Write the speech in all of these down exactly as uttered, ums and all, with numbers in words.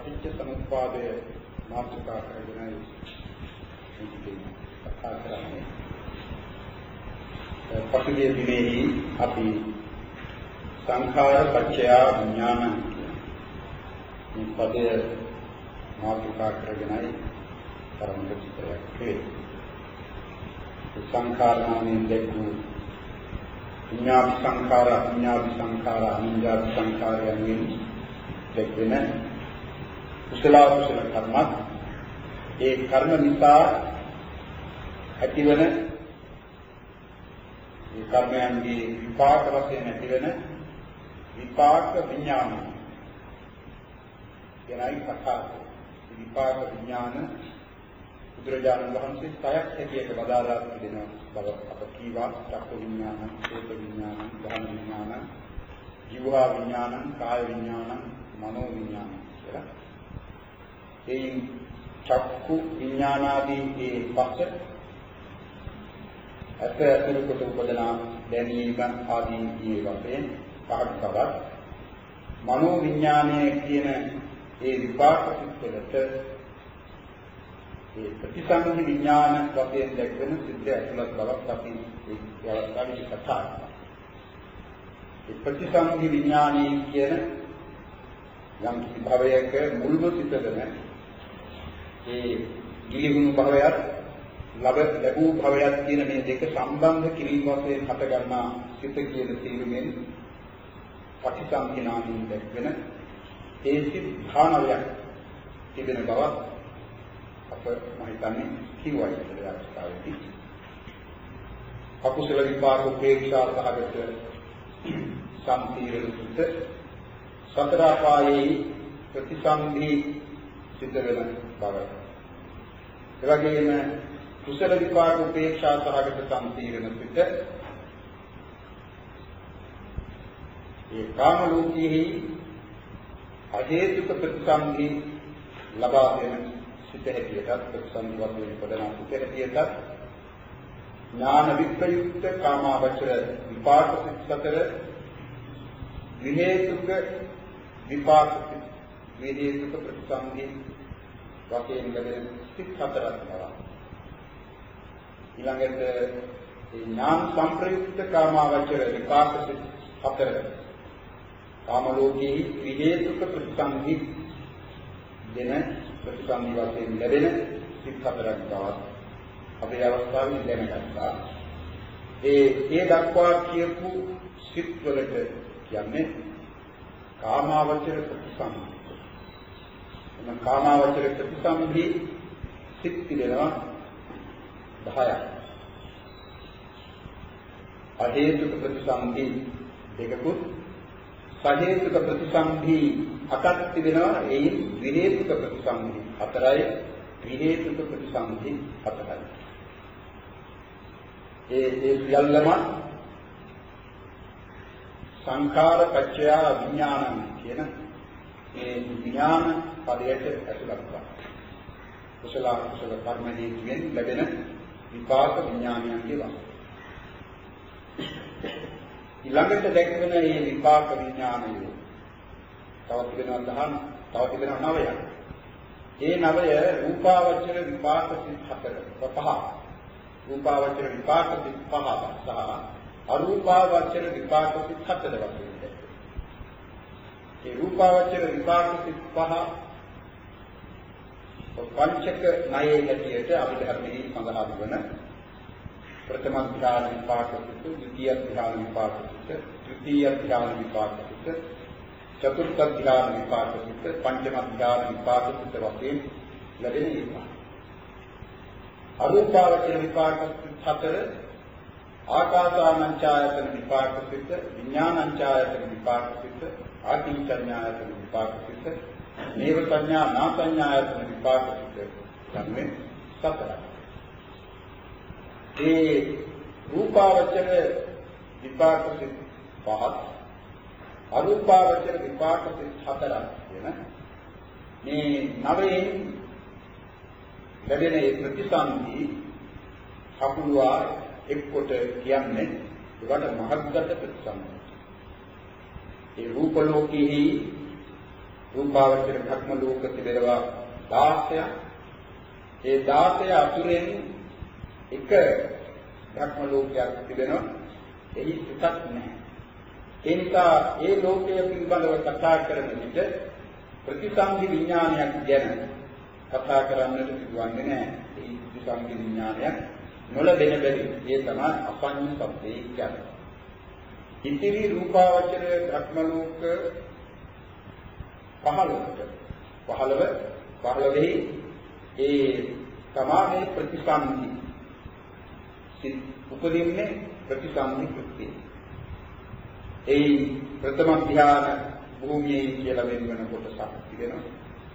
පටිච්ච සමුප්පාදය මාතෘකා කරගෙන ඉතින් කතා කරන්නේ. පසුගිය දිනෙහි අපි සංඛාර පත්‍ය විඥාන මේ පදය මාතෘකා කරගෙනයි තරමක චිත්‍රයක් කෙරේ. සංඛාර නාමයෙන් දැක්වූ විඤ්ඤාති සංඛාර, අවිඤ්ඤාති සංඛාර, අනිඤ්ඤාති සංඛාර යනුවෙන් දැක්වෙන කුසල කුසල කර්මත් ඒ කර්ම නිසා ඇතිවන ඒ කර්මයන්ගේ විපාක වශයෙන් ඇතිවන විපාක විඥාන කියනයි කතා. විපාක විඥාන බුදුරජාණන් වහන්සේ සයක් හැටියට වදාරා දෙන බව අප කීවා. චක්ක විඥාන, සෝත විඥාන, ධම්ම විඥාන, ජීවා විඥාන, කාය විඥාන, මනෝ විඥාන කියලා. ඒ චක්කු විඥානාදී මේ පස්ස අත අතුරු කොට උපදනා දැනීම ආදී මේ වශයෙන් පහක් බවත් මනෝ විඥානයේ කියන ඒ විපාක සිත්වලට ඒ ප්‍රතිසංගි විඥාන වශයෙන් දැක්වෙන සිද්ධ ඇතුළත් බවක් අපි ඒ අවස්ථාවේ කතා කරනවා. ඒ ප්‍රතිසංගි විඥානයේ කියන යම් කිසි භවයක මුල්ව සිටගෙන ඒ ගිලිහුණු භවයත් ලැබ ලැබූ භවයත් කියන මේ දෙක සම්බන්ධ කිරීම වශයෙන් හට ගන්නා සිත කියන තීරුමෙන් ප්‍රතිසංගිනාදී දැක්වෙන ඒ සිත් භාවනාවක් තිබෙන බව අප මම හිතන්නේ කිව්වා ඒ අවස්ථාවේදී. අකුසල විපාක උපේක්ෂා සහගත සම්පීර්ණ සිත සතර ආපායේ ප්‍රතිසන්ධි සිද්ධ වෙන බව. ඒ වගේම කුසල විපාක උපේක්ෂා සහගත සම්පීර්ණ සිත ඒ කාම ලෝකයේ අහේතුක ප්‍රතිසන්ධි ලබා දෙන සිත හැටියටත් ප්‍රතිසන්ධි වශයෙන් පදනා සිත හැටියටත් ඥාන විප්‍රයුක්ත කාමාවචර විපාක සිත් සතර විහේතුක විපාක විහේතුක ප්‍රතිසන්ධි වශයෙන් ලැබෙන සිත් හතරක් බව. ඊළඟට ඒ ඥාන සංප්‍රයුක්ත කාමාවචර විපාක සිත් හතර කාම ලෝකයේ විහේතුක ප්‍රතිසන්ධි දෙන ප්‍රතිසන්ධි වශයෙන් ලැබෙන සිත් හතරක් බව අපේ අවස්ථාවේ දැනගත්තා. ඒ ඒ දක්වා කියපු සිත් වලට කියන්නේ කාමාවචර ප්‍රතිසන්ධි. එම කාමාවචර ප්‍රතිසන්ධි සිත් පිළිවෙල දහයක්. අහේතුක ප්‍රතිසන්ධි දෙකකුත් සහේතුක ප්‍රතිසන්ධි හතක් තිබෙනවා. ඒ විහේතුක ප්‍රතිසන්ධි හතරයි, විහේතුක ප්‍රතිසන්ධි හතරයි. ඒ ඒ සියල්ලම සංඛාර පත්‍ය විඥානං කියන මේ විඥාන පදයට ඇතුළත් වෙනවා. කුසල කුසල කර්ම හේතුවෙන් ලැබෙන විපාක විඥානයන්ගේ වශයෙන්. ඊළඟට දැක්වෙන මේ විපාක විඥානය තවත් වෙනවා දහම්, තවත් වෙනවා නවයක්. ඒ නවය රූපාවචර විපාක සිත් හතර පහ. රූපාවචර විපාක සිත් පහ සහ අරූපාවචර විපාක සිත් හතර වශයෙන් දැක්වෙනවා. ඒ රූපාවචර විපාක සිත් පහ පංචක ණයේ හැටියට අභිධර්මයේ සඳහන් වන ප්‍රථම ධ්‍යාන විපාක සිත්, ද්විතීය ධ්‍යාන විපාක සිත්, තෘතීය ධ්‍යාන විපාක සිත්, චතුර්ථ ධ්‍යාන විපාක සිත්, පංචම ධ්‍යාන විපාක සිත් වශයෙන් ලැබෙන විපාක. අරූපාවචර විපාක සිත් හතර ආකාසානංචායතන විපාක සිත්, විඥානංචායතන විපාක සිත්, ආකින්චඤ්ඤායතන විපාක සිත්, නේව සංඥා නාසඤ්ඤායතන විපාක සිත් යන්නේ සතරයි. ඒ රූපාවචර විපාක සිත් පහත්, අරූපාවචර විපාක සිත් හතරක් වෙන මේ නවයෙන් ලැබෙන ඒ ප්‍රතිසන්ධි කපුවා එක්කොට කියන්නේ ඒවට මහත්ගත ප්‍රතිසන්ධි. ඒ රූප ලෝකයේ රූපාවචර භක්ම ලෝක තිබෙනවා දාසයක්. ඒ දාසය අතුරෙන් එක භක්ම ලෝකයක් තිබෙනවා. එහි සිතක් නැහැ. ඒ නිසා ඒ ලෝකය පිළිබඳව කතා කරන විට ප්‍රතිසන්දි විඥානයක් ගැන කතා කරන්නට සිදුවන්නේ නැහැ. ඒ ප්‍රතිසන්දි විඥානයක් නොලබෙන බැරි. ඒ තමයි අපඤ්ඤ සබ්දේ කියන්නේ. ඉතිරි රූපාවචර භක්ම ලෝක පහළොවට පහළව පහළවෙහි ඒ තමාගේ ප්‍රතිසන්දි සිත් උපදින්නේ ප්‍රතිසන්දි කෘත්‍යය. ඒ ප්‍රථම ධ්‍යාන භූමියේ කියලා වෙන වෙන කොටසක් තිබෙනවා.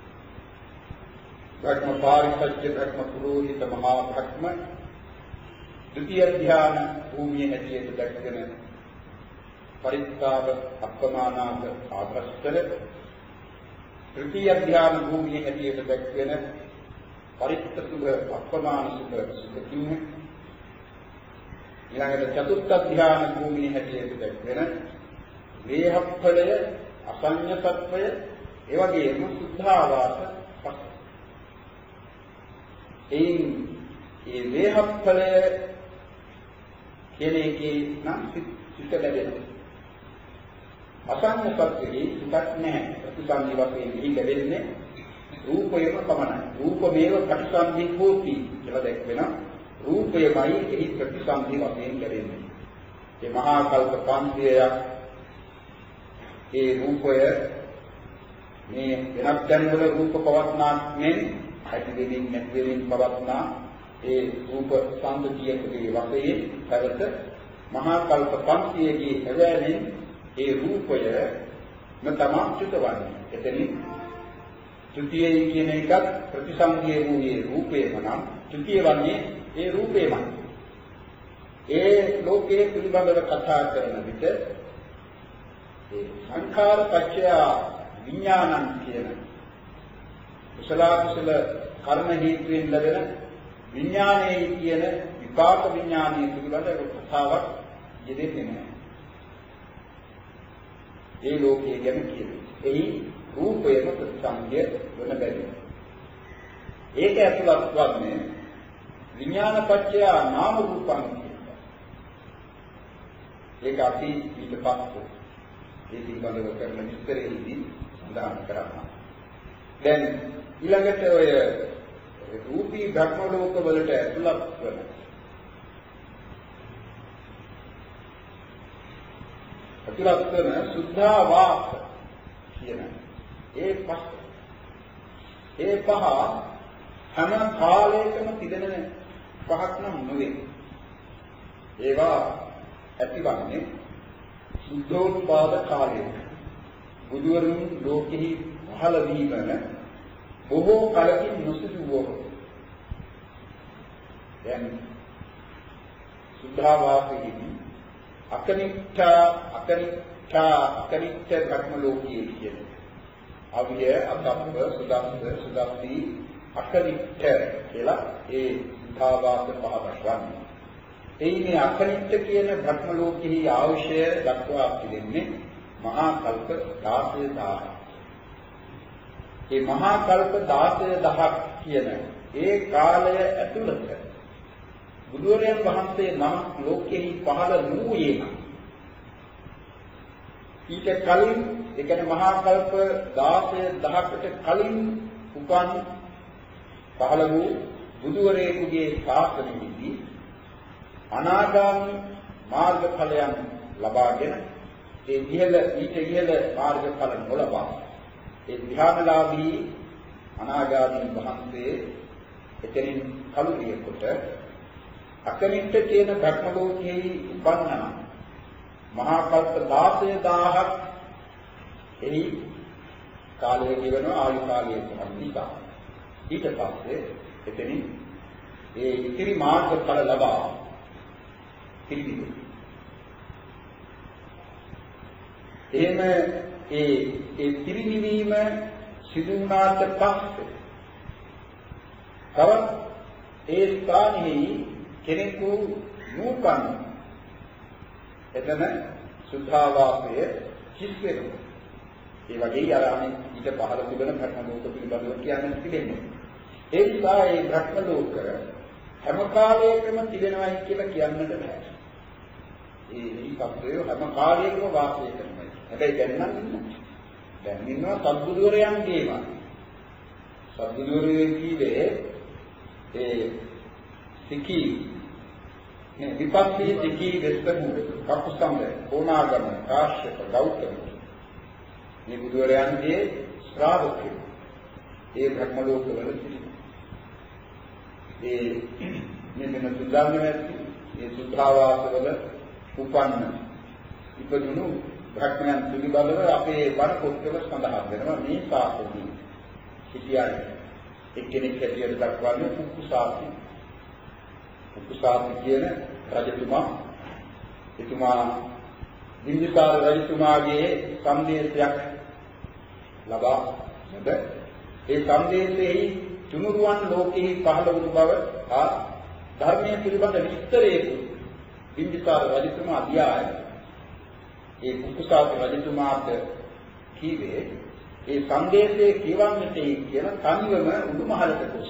භක්ම පාරිසච්ච භක්ම පුරෝහිත මහා භක්ම ද්විතිය ධ්‍යාන භූමියේ හැටියට දැක්වෙන පරිත්තාව අප්පමානාක ආදර්ශතර තෘතිය ධ්‍යාන භූමියේ හැටියට දැක්වෙන පරිත්තසුභ අප්පමානසුභ සුඛින්න ඊළඟට චතුර්ථ ධ්‍යාන භූමියේ හැටියට දැක්වෙන වේහප්පලය අසඤ්ඤ තත්වය ඒ වගේම සුද්ධාවාස පස. එයින් මේ වේහප්පලය කියන එකේ නම් සිත ලැබෙනවා. අසඤ්ඤ තත්වයේ සිතක් නැහැ. ප්‍රතිසන්දි වශයෙන් එහි ලැබෙන්නේ රූපයම පමණයි. රූපමේව ප්‍රතිසන්දි හෝති කියලා දැක්වෙනවා. රූපයමයි එහි ප්‍රතිසන්දි වශයෙන් ලැබෙන්නේ. මේ මහා කල්ප පන්සියයක් ඒ රූපය මේ වෙනත් තැන්වල රූප පවත්නා මෙන් ඇති දෙමින් නැති දෙමින් පවත්නා ඒ රූප සංගතියකගේ වශයෙන් පැවත මහා කල්ප පන්සියයේ හැවෑමෙන් ඒ රූපය නතමාචුත වන්නේ. එතනින් ත්‍ෘතියේ කියන එකත් ප්‍රතිසන්දියේ වූයේ රූපේම නම් ත්‍ෘතිය වන්නේ ඒ රූපේමයි. ඒ ලෝකයේ පිළිබඳව කතා කරන විට ඒ සංඛාර පත්‍ය විඥානං කියන කුසල කුසල කර්ම හේතුවෙන් ලැබෙන විඥානයේ කියන විපාක විඥානයේ පිළිබඳව කතාවක් යෙදෙන්නේ නැහැ. ඒ ලෝකයේ ගැන කියන්නේ. එහි රූපයම ප්‍රතිසන්දිය වන බැරි. ඒක ඇතුළත් වන්නේ විඥාන පත්‍ය නාම රූපං කියනවා. ඒක අපි ඊට පස්සේ ඒ පිළිබඳව කරන විස්තරයේදී සඳහන් කරනවා. දැන් ඊළඟට ඔය රූපී භක්ම ලෝක වලට ඇතුළත් වන ඇතුළත් වන සුද්ධාවාස කියන ඒ පහ ඒ පහ හැම කාලයකම තිබෙන පහක් නම් නෙවෙයි. ඒවා ඇතිවන්නේ සුද්ධෝත්පාද කාලයේ බුදුවරුන් ලෝකෙහි පහළ වීම බොහෝ කලකින් නොසිදු වූ. දැන් සුද්ධාවාසයේදී අකනිට්ඨා අකනිට්ඨා අකනිට්ඨ භක්ම ලෝකයේ කියන අවිය අතප්ප සුදස්ස සුදස්සි අකනිට්ඨ කියලා ඒ සුද්ධාවාස පහ දක්වන්නේ. එයි මේ අකනිට්ඨ කියන භක්ම ලෝකෙහි අවශ්‍ය දක්වා තිබෙන්නේ මහා කල්ප දාසය දහසක්. මේ මහා කල්ප දාසය දහසක් කියන ඒ කාලය ඇතුළත බුදුරජාණන් වහන්සේ නම් ලෝකෙහි පහළ වූයේ නම් ඊට කලින් ඒ කියන්නේ මහා කල්ප දාසය දහසකට කලින් උපන් පහළ වූ බුදුවරයෙකුගේ ශාසනයේදී අනාගාමී මාර්ගඵලයන් ලබාගෙන ඒ ඉහළ ඊට ඉහළ මාර්ගඵල නොලබා ඒ ධ්‍යානලාභී අනාගාමී වහන්සේ එතනින් කලුරිය කොට අකනිට්ඨ කියන භක්ම ලෝකයේ උපන්නා මහා කල්ප දාසය දහසක් එහි කාලය ජීවන ආයු කාලයේ සම්පූර්ණ ඊට පස්සේ එතනින් ඒ ඉතිරි මාර්ගඵල ලබා පිළිගන්න. එහෙම ඒ ඒ පිරිනිවීම සිදු වුණාට පස්සේ තවත් ඒ ස්ථානෙහි කෙනෙකු නූපන් එතන සුද්ධාවාසය කිස් වෙනවා. ඒ වගේ අර අනිත් ඊට පහළ තිබෙන භ්‍රම ලෝක පිළිබඳව කියන්න තිබෙන්නේ. ඒ නිසා මේ භ්‍රම ලෝක හැම කාලයකම තිබෙනවයි කියලා කියන්නට බෑ. ඒ සත්‍යය හැම කාලයකම වාසය කරනවා. හැබැයි දැන් නම් ඉන්නේ. දැන් ඉන්නවා සත්බුදුරයන්ගේම. සත්බුදුරයන් කීවේ ඒ සිකී මේ විපස්සී සිකී වෙස්සමු කපුසම්බ ඕනාගම කාශ්‍යප ගෞතම මේ බුදුරයන්ගේ ශ්‍රාවකයෝ ඒ භ්‍රම ලෝකවල සිටිනවා. ඒ මෙන්න සුද්ධාමයේ ඒ සුද්ධාවාසවල උපන්න ඉපදුණු භක්මයන් පිළිබඳව අපේ වර පොත්වල සඳහන් වෙනවා මේ සාසනයේ සිටියයි එක්කෙනෙක් හැටියට දක්වන්නේ කුකුසාති. කුකුසාති කියන රජතුමා එතුමා බිම්බිසාර රජතුමාගේ සංදේශයක් ලබා නැද ඒ සංදේශෙහි තුනුරුවන් ලෝකෙහි පහළ වූ බව හා ධර්මයේ පිළිබඳ විස්තරයේ බිම්බිසාර රජතුමා අධ්‍යයනය ඒ කුකුසාති රජතුමාට කීවේ ඒ සංදේශයේ කියවන්නට කියන තනිවම උඩුමහලට ගොස්.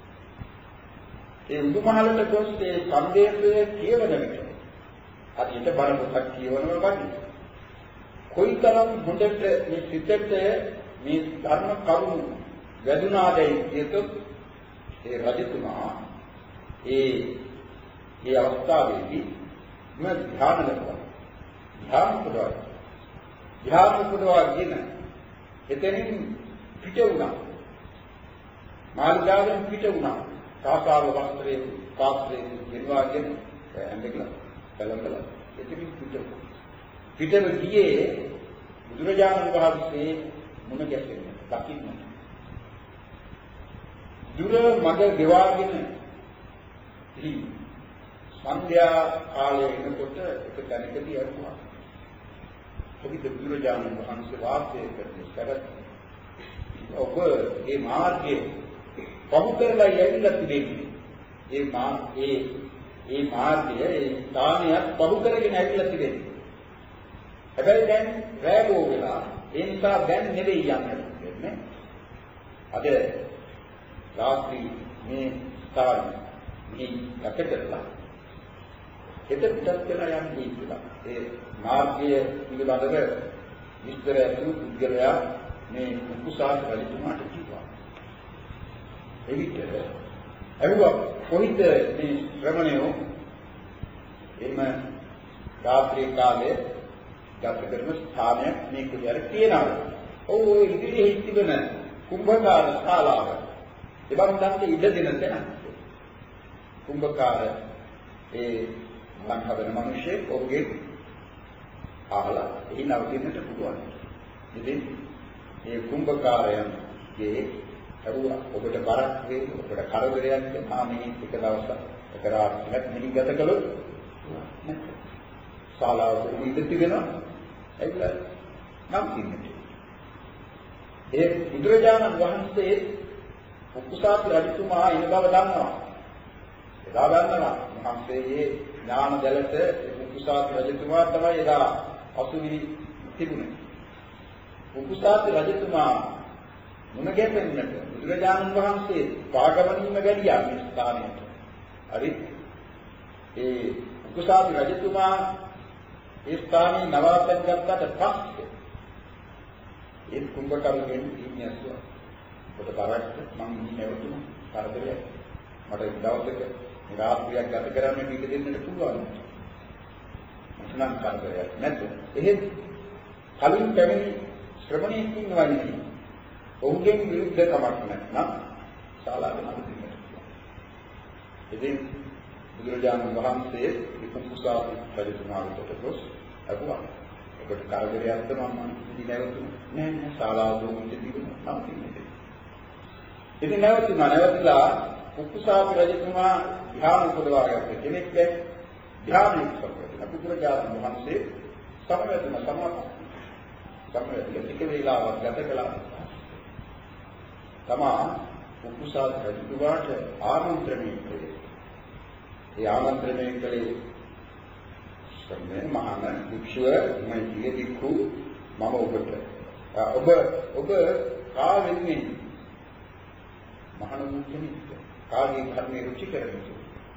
ඒ උඩුමහලට ගොස් ඒ සංදේශය කියවන විට අදිට බණ පොතක් කියවනවා වගේ. කොයිතරම් හොඳට මේ සිතට මේ ධර්ම කරුණු වැදුනාදයි කියතොත් ඒ රජතුමා ඒ ඒ අවස්ථාවේදී මම ධ්‍යාන ලැබුවා. ධ්‍යාන පුරවා. ධ්‍යාන පුරවාගෙන එතනින් පිට වුණා. මාර්ගයෙන් පිට වුණා. සාසාව වස්ත්‍රයේ පාත්‍රයේ ගෙනවාගෙන ඇඳගෙන කලම්බලා එතනින් පිට වුණා. පිටව ගියේ බුදුරජාණන් වහන්සේ මුණ ගැසෙන්න දකින්න. දුර මඟ ගෙවාගෙන ඉහි සන්ධ්‍යා කාලයේ එනකොට එක තැනකදී අරුවා. කොවිද බුදුරජාණන් වහන්සේ වාසය කරන සරත් ඔබ මේ මාර්ගයේ පහු කරලා යන්න තිබෙන්නේ. ඒ මා ඒ ඒ මාර්ගය ඒ ස්ථානයක් පහු කරගෙන ඇවිල්ලා තිබෙන්නේ. හැබැයි දැන් රැඳෝ වෙලා ඒ නිසා දැන් නෙවෙයි යන්න දෙන්නේ. අද රාත්‍රී මේ ස්ථාන මේ කටකරලා එතන පිටත් වෙලා යන්නේ කියලා. ඒ මාර්ගය පිළිබඳව විස්තර ඇතුළු පුද්ගලයා මේ කුකුසාත රජතුමාට කිව්වා. එවිට අරුවා කොහිද මේ ශ්‍රමණයෝ එම රාත්‍රී කාලයේ ගත කරන ස්ථානයක් මේ කුලියර තියෙනවා. ඔව් ඔය ඉදිරියේ තිබෙන කුම්භකාර ශාලාව. එවන් තත්ත්වෙ ඉඩ දෙන තැන. කුම්භකාර ඒ ලංකාවේ මිනිස්සේ ඔහුගේ අහලා එහි නවතින්නට පුළුවන්. ඉතින් මේ කුම්භකාරයන්ගේ අරුවා ඔබට බරක් වේ ඔබට කරදරයක් මා මේ එක දවසක් එක රාත්‍රියක් මිනි ගත කළොත් ශාලාව ඉඳ තිබෙනවා ඒකල නම් කින්නට. ඒ බුදුරජාණන් වහන්සේ කුකුසාති රජතුමා ඉන බව දන්නවා. එදා දන්නවා මහන්සේගේ ඥාන දැලට කුකුසාති රජතුමා තමයි එදා අසුවි තිබුණේ. කුකුසාති රජතුමා මුණ ගැසෙන්නට බුදුරජාණන් වහන්සේ පාගමනින්ම ගැලියා මේ ස්ථානයට. හරි. ඒ කුකුසාති රජතුමා ඒ ස්ථානයේ නවාතන් ගත්තට පස්සේ ඒ කුම්භකරුගෙන් ඉන්නේ අසුවා. කොට බරක් මම නැවතුණා. කරදරයක්. මට දවසක රාත්‍රියක් ගත කරන්න පිට දෙන්නට පුළුවන්. නම් කරදරයක් නැද්ද? එහෙත් කලින් පැමිණි ශ්‍රමණයෙක් ඉන්නවා නේ. ඔහුගෙන් විරුද්ධ කමක් නැත්නම් ශාලාවට නවතින්නට. ඉතින් බුදුරජාණන් වහන්සේ කුකුසාති රජතුමාට ගොස් අහුවා. ඔබට කරදරයක්ද මම ඉති නැවතුණා. නෑ නෑ ශාලාව දුන්නේ තිබුණා නවතින්නේ. ඉතින් නැවතුණා නැවතිලා කුකුසාති රජතුමා ධ්‍යාන උපදවාගත්ත කෙනෙක් දැන් ධ්‍යානෙ උපදවලා බුදුරජාණන් වහන්සේ සමවැදුන සමාපatti සමවැදිලා ටික වේලාවක් ගත කළා. තමා කුකුසාති රජතුමාට ආමන්ත්‍රණය කළේ. ඒ ආමන්ත්‍රණය කළේ සම්මේ මහාන භික්ෂුව මෛත්‍රිය භික්ඛු මම ඔබට ඔබ ඔබ කා වෙන්නේ මහාන මුඛ්‍යනික කාගේ ධර්මයේ රුචි කරන්නේ.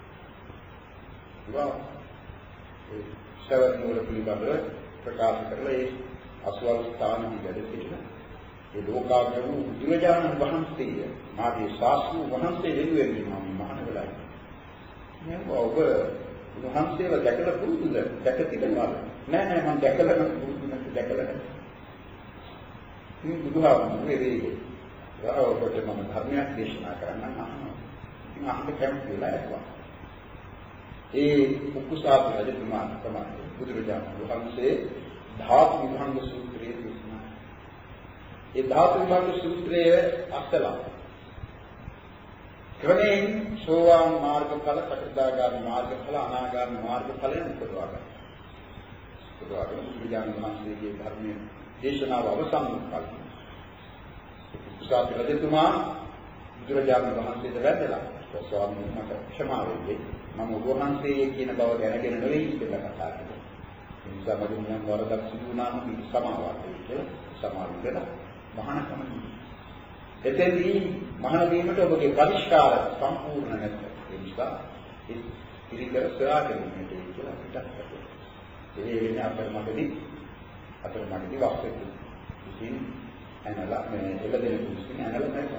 වා ඒ ශ්‍රවණ වල පිළිබඳව ප්‍රකාශ කරලා ඒ අසවල් ස්ථානයේ වැඩ සිටින ඒ ලෝකාග්‍ර වූ බුදුරජාණන් වහන්සේ මාගේ ශාස්ත්‍ර වහන්සේ වෙනුවෙන් මම මහාන වෙලා ඉන්නේ. ඔබ වහන්සේව දැකලා පුරුදුද? දැක තිබෙනවද? නෑ නෑ මම දැකලා නම් පුරුදු නැති දැකලා නැහැ. මේ බුදුහාමුදුරුවෝ වේවි. ඔබට මම ධර්මයක් දේශනා කරන්න අහනවා. ඉතින් අහන්න කැමති වෙලා ඇත්තා. ඒ උකුසාව රජතුමා තමයි බුදුරජාණන් වහන්සේ ධාතු විභංග සූත්‍රයේ දේශනා. ඒ ධාතු විභංග සූත්‍රයේ අස්තලා ක්‍රමයෙන් සෝවාන් මාර්ගඵල, සකදාගාමී මාර්ගඵල, අනාගාමී මාර්ගඵලයන් උපදවා ගන්නවා. උපදවා ගන්න බුදුරජාණන් වහන්සේගේ ධර්මයේ දේශනාව අවසන් කල. උසාවි රජතුමා බුදුරජාණන් වහන්සේට වැඳලා ස්වාමීන් වහන්සේ ක්ෂමා වෙන්නේ මම ඔබ වහන්සේ කියන බව දැනගෙන නෙවෙයි කියලා කතා කරන්නේ. ඒ නිසා මම නම් වරදක් සිදු වුණාම මේ සමාවක් කියලා සමාවෙ වෙලා මහානකම. එතෙන්දී මහාන වීමට ඔබගේ පරිස්කාර සම්පූර්ණ නැත. ඒ නිසා ඒ පිළිකර සොයාගෙන ඉන්න කියලා පිටත් කරනවා. ඒ වෙන්නේ අපරමගදී අපරමගදී වාස්තවික. ඉතින් අනලා මේ එළදෙන කුස්සින් අනලා නැහැ.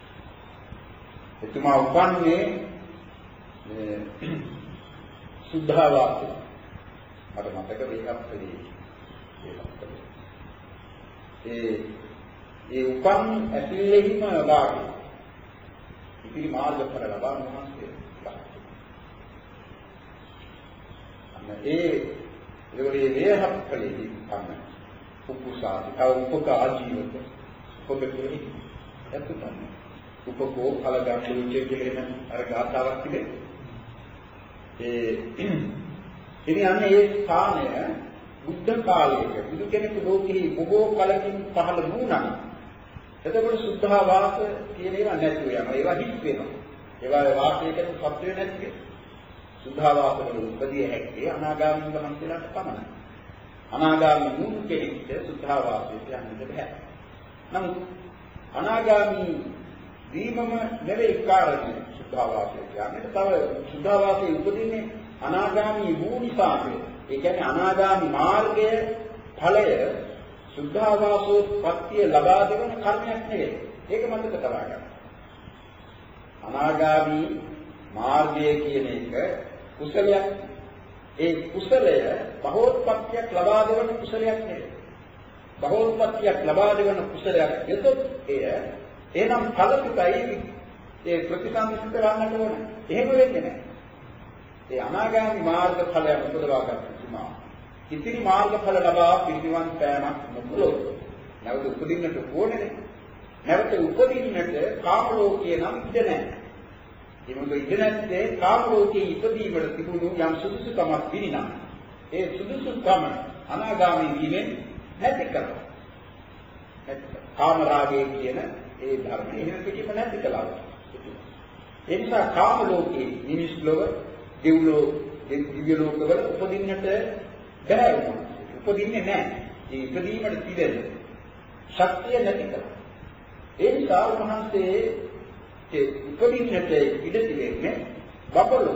එතුමා උපන්නේ මේ සුද්ධාවාසය. මට මතක වෙනක් වෙයි. ඒ ඒ උපන් ඇතිලෙහිම වාගේ ඉතිරි මාර්ගඵල ලබා මහන්සිය. අන්න ඒ ඒවලේ වේහක් කලේදී තමයි උපුසාති තව උපක ආජීවක උපකෙලෙහි එතුමා උපකෝ ඵල ගන්න කියන අර ගාථාවක් තිබේ. ඒ ඉතින් අන්න ඒ ස්ථානය බුද්ධ කාලයක බුදු කෙනෙකු ලෝකෙහි බොහෝ කලකින් පහළ වුණා. එතකොට සුද්ධාවාස කියන ඒවා නැතුව යනවා. ඒවා හිස් වෙනවා. ඒවා වාසය කරන සත්‍ය නැති. සුද්ධාවාස වල උපදී හැක්කේ අනාගාමී වහන්සේලාට පමණයි. අනාගාමී වූ කෙනෙක්ට සුද්ධාවාසයට යන්න බැහැ. නමුත් අනාගාමී දීමම නෙවෙයි කාරණේ සුද්ධාවාසයට යන්නට. තව සුද්ධාවාසයේ උපදින්නේ අනාගාමී වූ නිසාමයි. ඒ කියන්නේ අනාගාමී මාර්ගයේ ඵලය සුද්ධාවාසෝත්පත්තිය ලබා දෙන කර්මයක් නෙවෙයි. ඒක මතක තබා ගන්න. අනාගාමී මාර්ගය කියන එක කුසලයක්. ඒ කුසලය බහෝත්පත්තියක් ලබා දෙන කුසලයක් නෙවෙයි. බහෝත්පත්තියක් ලබා දෙන කුසලයක් යතොත් එය එනම් ඵලසිතයි ඒ ප්‍රතිසංසිත කරන්නට ඕන. එහෙම වෙන්නේ නැහැ. ඒ අනාගාමී මාර්ග ඵලය උපදවා ගන්න තුමා. ඉතිරි මාර්ගඵල ලබා පිළිවන් පෑමක් නොකළොත් නැවත උපදින්නට ඕනේ. නැවත උපදින්නට කාම ලෝකයේ නම් ඉඩ නැහැ. ඒ මොකද ඉඩ නැත්තේ කාම ලෝකයේ ඉපදීමට තිබුණු යම් සුදුසුකමක් පිළිනම්. ඒ සුදුසුකම අනාගාමී වීමෙන් නැති කරනවා. කාම රාගය කියන ඒ ධර්මයේ එහෙම පිටිම නැති කළා. ඒ නිසා කාම ලෝකයේ මිනිස් ලෝක, දෙව්ලෝ, දිව්‍ය ලෝකවල උපදින්නට බැහැ වුණා. උපදින්නේ නැහැ. ඒ ඉපදීමට තිබෙන ශක්තිය නැති කරා. ඒ නිසා උන්වහන්සේ ඒ උපදින්නට ඉඩ තිබෙන්නේ බබලෝක.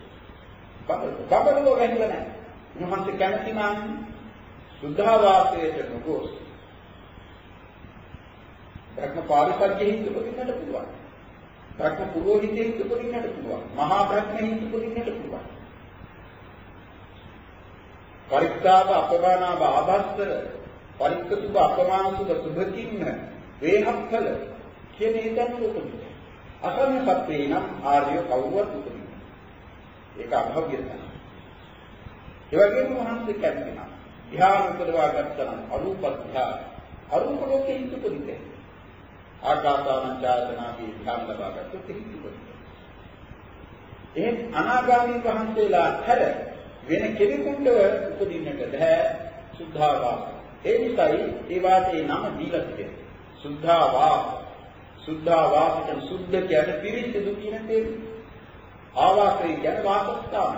බබලෝක වෙන්නේ නැහැ. උන්වහන්සේ කැමති නම් සුද්ධාවාසයට නොගොස් ධර්ම පාරිසර්ජයෙන් උපදින්නට පුළුවන්. ධර්ම පුරෝහිතයෙන් උපදින්නට පුළුවන්. මහා බ්‍රහ්මයෙන් උපදින්නට පුළුවන්. පරික්ෂාව අපමානාව ආභස්තර පරික්ෂසුභ අපමානසුභ සුභකින්න වේහක්කල කියන හේතන් උපදිනවා. අසන්න සත්‍යේ නම් ආර්ය කවුරුවත් උපදිනවා. ඒක අභව්‍යතන. ඒ වගේම මහන්සිය කැමතිනා. ධ්‍යාන උපදවා ගන්නවා අරූප ධ්‍යාන. අරූප ලෝකයේ උපදින්නේ. ආකාසානංචායතනාගේ ධ්‍යාන ලබා ගත්තොත් ඒක උපදිනවා. එහෙන් අනාගාමී වහන්සේලා හැර වෙන කෙනෙකුට උපදින්නට බෑ සුද්ධාවාස. ඒ නිසායි ඒ වාසේ නම දීලා තිබෙනවා. සුද්ධාවාස. සුද්ධාවාස කියන්නේ සුද්ධ කියන්නේ පිරිසිදු කියන තේරුම. ආවාසය කියන්නේ වාසස්ථාන.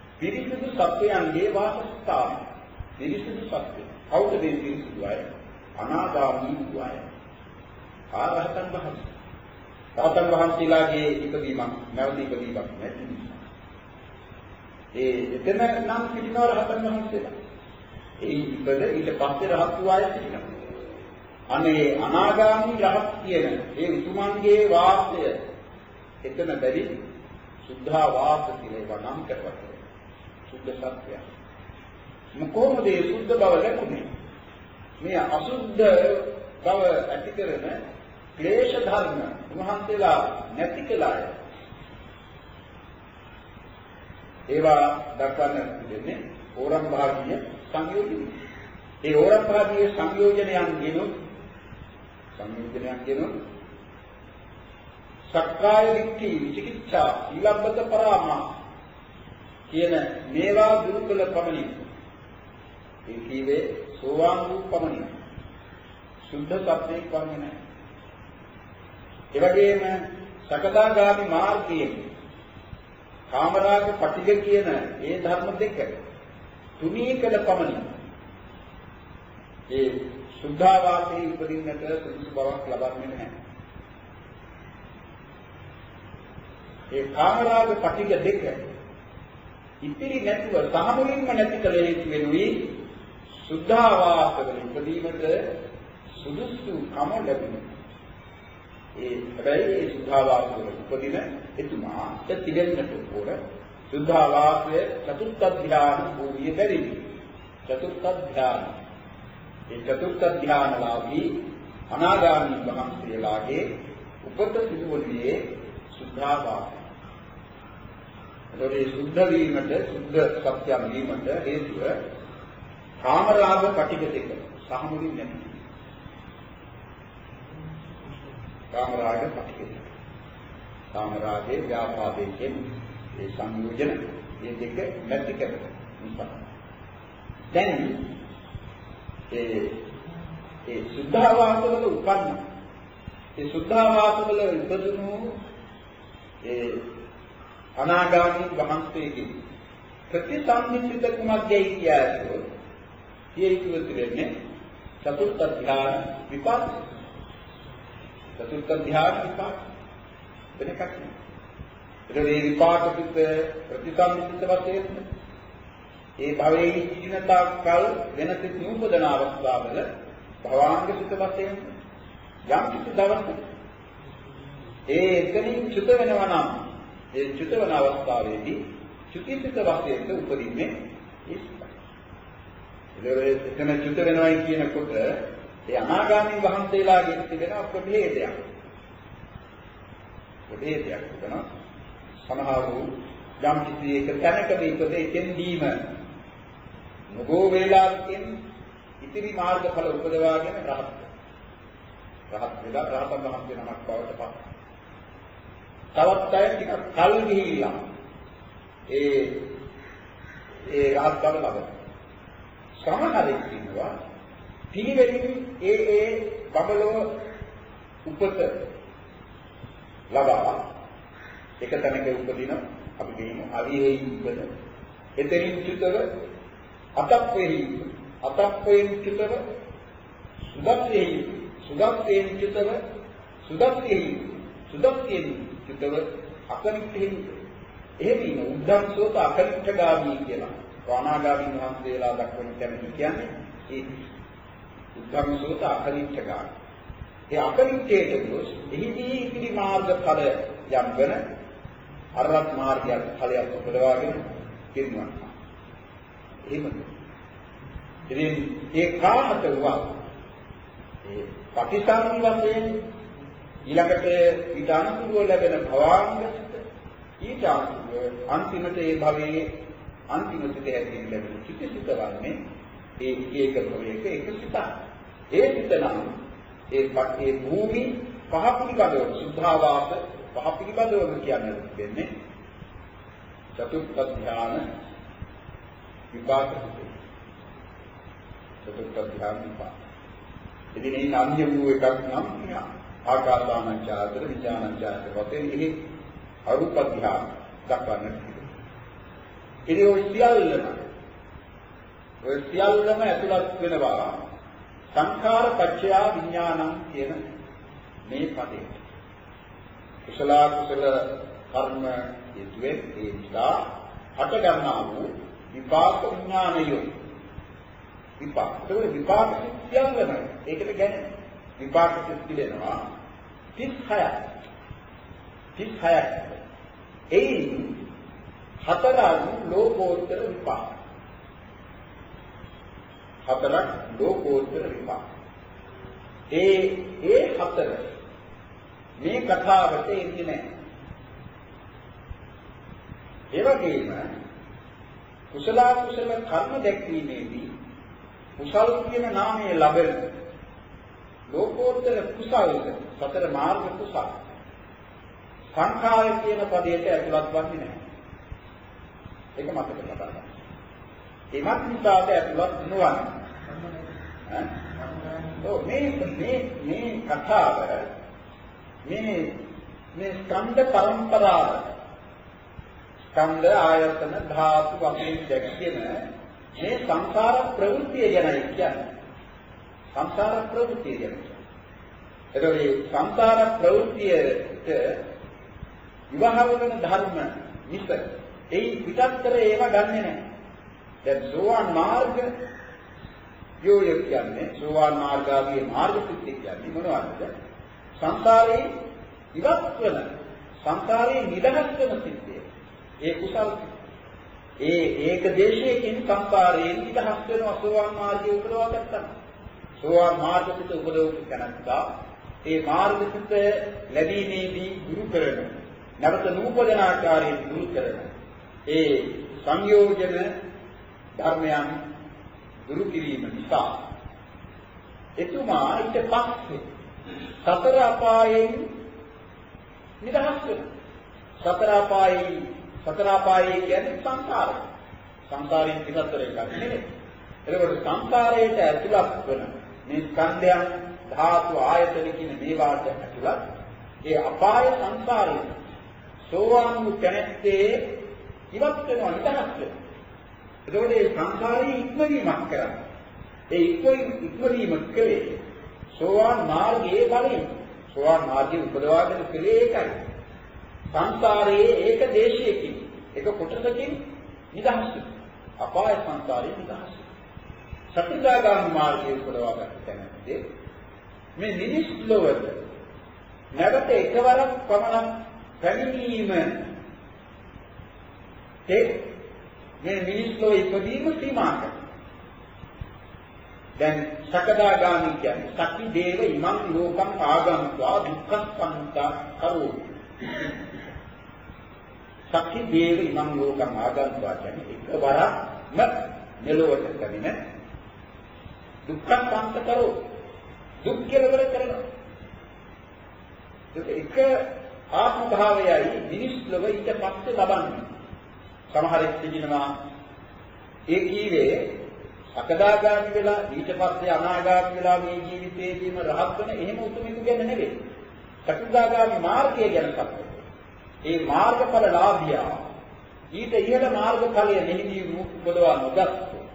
පිරිසිදු සත්‍යයන්ගේ වාසස්ථාන. පිරිසිදු සත්‍ය. කවුද මේ පිරිසිදු අය? අනාගාමී වූ අය. ආරහතන් වහන්සේ. රහතන් වහන්සේලාගේ ඉපදීමක් නැවත ඉපදීමක් නැති නිසා. ඒ එතන නම් පිළිනව රහතන් වහන්සේලා. ඒ ඉපද ඊට පස්සේ රහත් වූ අය සිටිනවා. අනේ අනාගාමී රහත් කියන ඒ උතුමන්ගේ වාසය එතන බැරි සුද්ධා වාස කියලා ඒවා නම් කරවන්නේ. සුද්ධ සත්‍යය. මොකෝමද මේ සුද්ධ බව ලැබුණේ? මේ අසුද්ධ බව ඇති කරන ක්ලේශ ධර්ම උන්වහන්සේලා නැති කළාය. ඒවා දක්වන්න දෙන්නේ ඕරම් භාගීය සංයෝජනය. ඒ ඕරම් භාගීය සංයෝජනයන් ගෙනුත් සංයෝජනයන් ගෙනුත් සක්කාය දිට්ඨි විචිකිච්ඡා ඊලබ්බත පරාමා කියන මේවා දුරු කළ පමණින් ඒ කීවේ සෝවාන් වූ පමණින් සුද්ධ සත්‍යයක් වන්නේ නැහැ. ඒ වගේම සකදාගාමි මාර්ගයේ කාමරාග පටිඝ කියන ඒ ධර්ම දෙක තුනී කළ පමණින් ඒ සුද්ධාවාසයේ උපදින්නට සුදුසු බවක් ලබන්නේ නැහැ. ඒ කාමරාග පටිඝ දෙක ඉතිරි නැතුව සාමුලින්ම නැති කළ යුතු වෙනුයි සුද්ධාවාසවල උපදීමට සුදුසු කම ලැබෙනවා. ඒ හැබැයි ඒ සුද්ධාවාසවල උපදින එතුමා තිබෙන්නට ඕන සුද්ධාවාසය චතුර්ථ ධ්‍යාන භූමිය බැරිද? චතුර්ථ ධ්‍යාන. ඒ චතුර්ථ ධ්‍යානලාභී අනාගාමී වහන්සේලාගේ උපත සිදුවන්නේ සුද්ධාවාසය. ඒතොරේ සුද්ධ වීමට සුද්ධ සත්‍යම් වීමට හේතුව කාමරාග පටිඝ දෙක සහමුලින් නැති. කාමරාග පටිඝ දෙක. කාමරාගේ ව්‍යාපාදයෙන් ඒ සංයෝජන මේ දෙක නැති කරන නිසා. දැන් ඒ ඒ සුද්ධාවාසවල උපන්න ඒ සුද්ධාවාසවල ඉපදුණු ඒ අනාගාමී වහන්සේගේ ප්‍රතිසංහිත කුමක්දයි කියලාසෝ ඊයිකුත් වෙන්නේ චතුර්ථ ධ්‍යාන විපාක. චතුර්ථ ධ්‍යාන විපාක වෙනකක් නෙවෙයි. ඒ විපාක පිට ප්‍රතිසංහිත වශයෙන් ඒ භවයේ ජීවිතා කල් වෙනස නිූපදන අවස්ථාවල භවාංග සිත වශයෙන් යම් කිසි දවසක ඒ එතනින් චුත වෙනවා නම් ඒ චුත වෙන අවස්ථාවේදී චුතිසිත වශයෙන් උපදින්නේ ඒකයි. එතන චුත වෙනවයි කියනකොට ඒ අනාගාමී වහන්සේලාගෙන් තිබෙන ප්‍රභේදයක්. ප්‍රභේදයක් වෙනවා. සමහරු යම් කිසි එක තැනකදී ඉපදෙ එතෙන්දීම නොගෝ වේලාවකින් ඉතිරි මාර්ගඵල උපදවාගෙන රහත් රහත් වෙලා රහතන් වහන්සේ නමක් බවට පත්. තවත් අය ටිකක් කල් ගිහිල්ලා ඒ ඒ රහත් බව ලබන. සමහරෙක් ඉන්නවා පිළිවෙලින් ඒ ඒ බබලෝ උපත ලබා එක තැනක උපදින අපි කියමු අවිහෙයි උපත එතනින් චුතව අතක් වෙහි අතක් වෙන් චුතව සුදත් වෙහි සුදත් වෙන් චුතව සුදත් වෙහි සුදත් වෙන් චුතව අකනිටෙහි එහෙම උද්දම්සෝත අකනිටගාමී කියලා වානාගාමී වහන්සේලා දක්වන තැන කියන්නේ ඒ උද්දම්සෝත අකනිටගාමී. ඒ අකනිටේට ගොස් එහිදී ඉතිරි මාර්ග ඵල යම්වන අරහත් මාර්ගයක් ඵලයක් උපදවාගෙන කිරුණා. එහෙමද? ඉතින් ඒ කාමත වූ ඒ ප්‍රතිසංවි වශයෙන් ඊළඟට ඊට අනුකූලව ලැබෙන භවාංග ඊට අන්තිමට ඒ භවයේ අන්තිම සිතේ ඇතිවෙන ලැබෙන චිත්තසිත වන්නේ ඒ ඒක භවයක එක සිතක්. ඒ සිත නම් ඒ පටේ භූමි පහ පිළිබඳව සුද්ධාවාස පහ පිළිබඳව කියන්නේ වෙන්නේ චතුර්ථ ධ්‍යාන විපාක සිතේ. චතුර්ථ ධ්‍යාන විපාක. ඉතින් මේ අන්‍ය වූ එකක් නම් ආකාසානංචාතර විඥානංචාතර වශයෙන් එහි අරූප ධ්‍යාන දක්වන්නට තිබෙනවා. ඉතින් ඔය සියල්ලම ඔය සියල්ලම ඇතුළත් වෙනවා සංඛාර පත්‍ය විඥානං කියන මේ පදේ. කුසල කුසල කර්ම යෙදුවේ ඒ නිසා හට ගන්නා වූ විපාක විඥානය. විපාක. ඒක විපාක සිත්යන්වන. ඒකට ගැන විපාක සිත් පිළිනවා තිස් හයක්. තිස් හයක්. එයින් හතරක් ලෝකෝත්තර විපාක. හතරක් ලෝකෝත්තර විපාක. ඒ ඒ හතර මේ කතාවට එන්නේ නැහැ. ඒ වගේම කුසල කුසල කර්ම දැක්වීමේදී කුසල් කියන නාමය ලැබෙන ලෝකෝත්තර කුසල් සතර මාර්ග කුසල් සංඛාර කියන පදයට ඇතුළත් වන්නේ නැහැ. ඒක මතක තබන්න. එමත් නිසාද ඇතුළත් නොවන්නේ. ඈ? ඔව් මේ මේ මේ කතාව මේ මේ ස්කන්ධ පරම්පරාව ස්කන්ධ ආයතන ධාතු වශයෙන් දැක්කෙන මේ සංසාර ප්‍රවෘත්තිය ගැනයි කියන්නේ. සංසාර ප්‍රවෘත්තිය ගැන. එතකොට මේ සංසාර ප්‍රවෘත්තියට විවාහ වෙන ධර්ම මිස ඒ පිටත්තර ඒවා ගන්නෙ නැහැ. දැන් සෝවාන් මාර්ග යෝය කියන්නේ සෝවාන් මාර්ගාවේ මාර්ග සිද්ධි කියන්නේ මොනවද? සංසාරේ ඉවත් වෙන සංසාරේ නිදහස් වෙන සිද්ධිය. ඒ කුසල් ඒ ඒක දේශයකින් සංසාරයෙන් නිදහස් වෙනවා සෝවාන් මාර්ගයේ උපදවා ගන්නවා. සෝවාන් මාර්ගසිත උපදවපු කෙනා ඒ මාර්ගසිත ලැබීමේදී ගුරු කරන නැවත නූපදන ආකාරයෙන් ගුරු කරන ඒ සංයෝජන ධර්මයන් දුරු කිරීම නිසා එතුමා ඊට පස්සේ සතර අපායෙන් නිදහස් වෙනවා. සතර අපායේ සතර අපායේ කියන්නේ සංසාරය. සංසාරයෙන් පිටතට ගන්න නෙමෙයි. එතකොට සංසාරයට ඇතුළත් වෙන මේ ස්කන්ධයන් ධාතු ආයතන කියන මේවාට ඇතුළත් ඒ අපාය සංසාරය සෝවාන් වූ කෙනෙක්ගේ ඉවත් වෙනවා නිදහස් වෙනවා. එතකොට මේ සංසාරයේ ඉක්මවීමක් කරන්නේ. ඒ ඉක්මවීම කලේ සෝවාන් මාර්ගයේ බලයෙන් සෝවාන් මාර්ගයේ උපදවාගෙන කලේ ඒකයි. සංසාරයේ ඒක දේශයකින් එක කොටසකින් නිදහස් වෙනවා. අපාය සංසාරයේ නිදහස් වෙනවා. සතරදාගාමී මාර්ගයේ උපදවා ගන්න තැනදී මේ නිදිස් ලෝකවල නැවත එකවරක් පමණක් පැමිණීම ඒ මේ මිනිස් ලෝකෙ ඉපදීම සීමා කරනවා. දැන් සකදාගාමී කියන්නේ සති දේව ඉමං ලෝකං ආගම්වා දුක්ඛසංසා කරෝ. සති දේව ඉමං ලෝකං ආගම්වා කියන්නේ එකවරක්ම මෙලොවට පැමිණ දුක්ඛසංස කරෝ. දුක් කෙලවර කරනවා. ඒක ආත්ම භාවයයි මිනිස් ලෝකෙ ඊට පස්සේ ලබන්නේ. සමහරෙක් කියනවා ඒ කීවේ සකදාගාමී වෙලා ඊට පස්සේ අනාගාමී වෙලා මේ ජීවිතයේදීම රහත් වෙන එහෙම උතුමෙකු ගැන නෙවෙයි. සකදාගාමී මාර්ගය ගැන කතා. ඒ මාර්ගඵලලාභියා ඊට ඉහළ මාර්ගඵලය මෙහිදී උපදවා නොගත්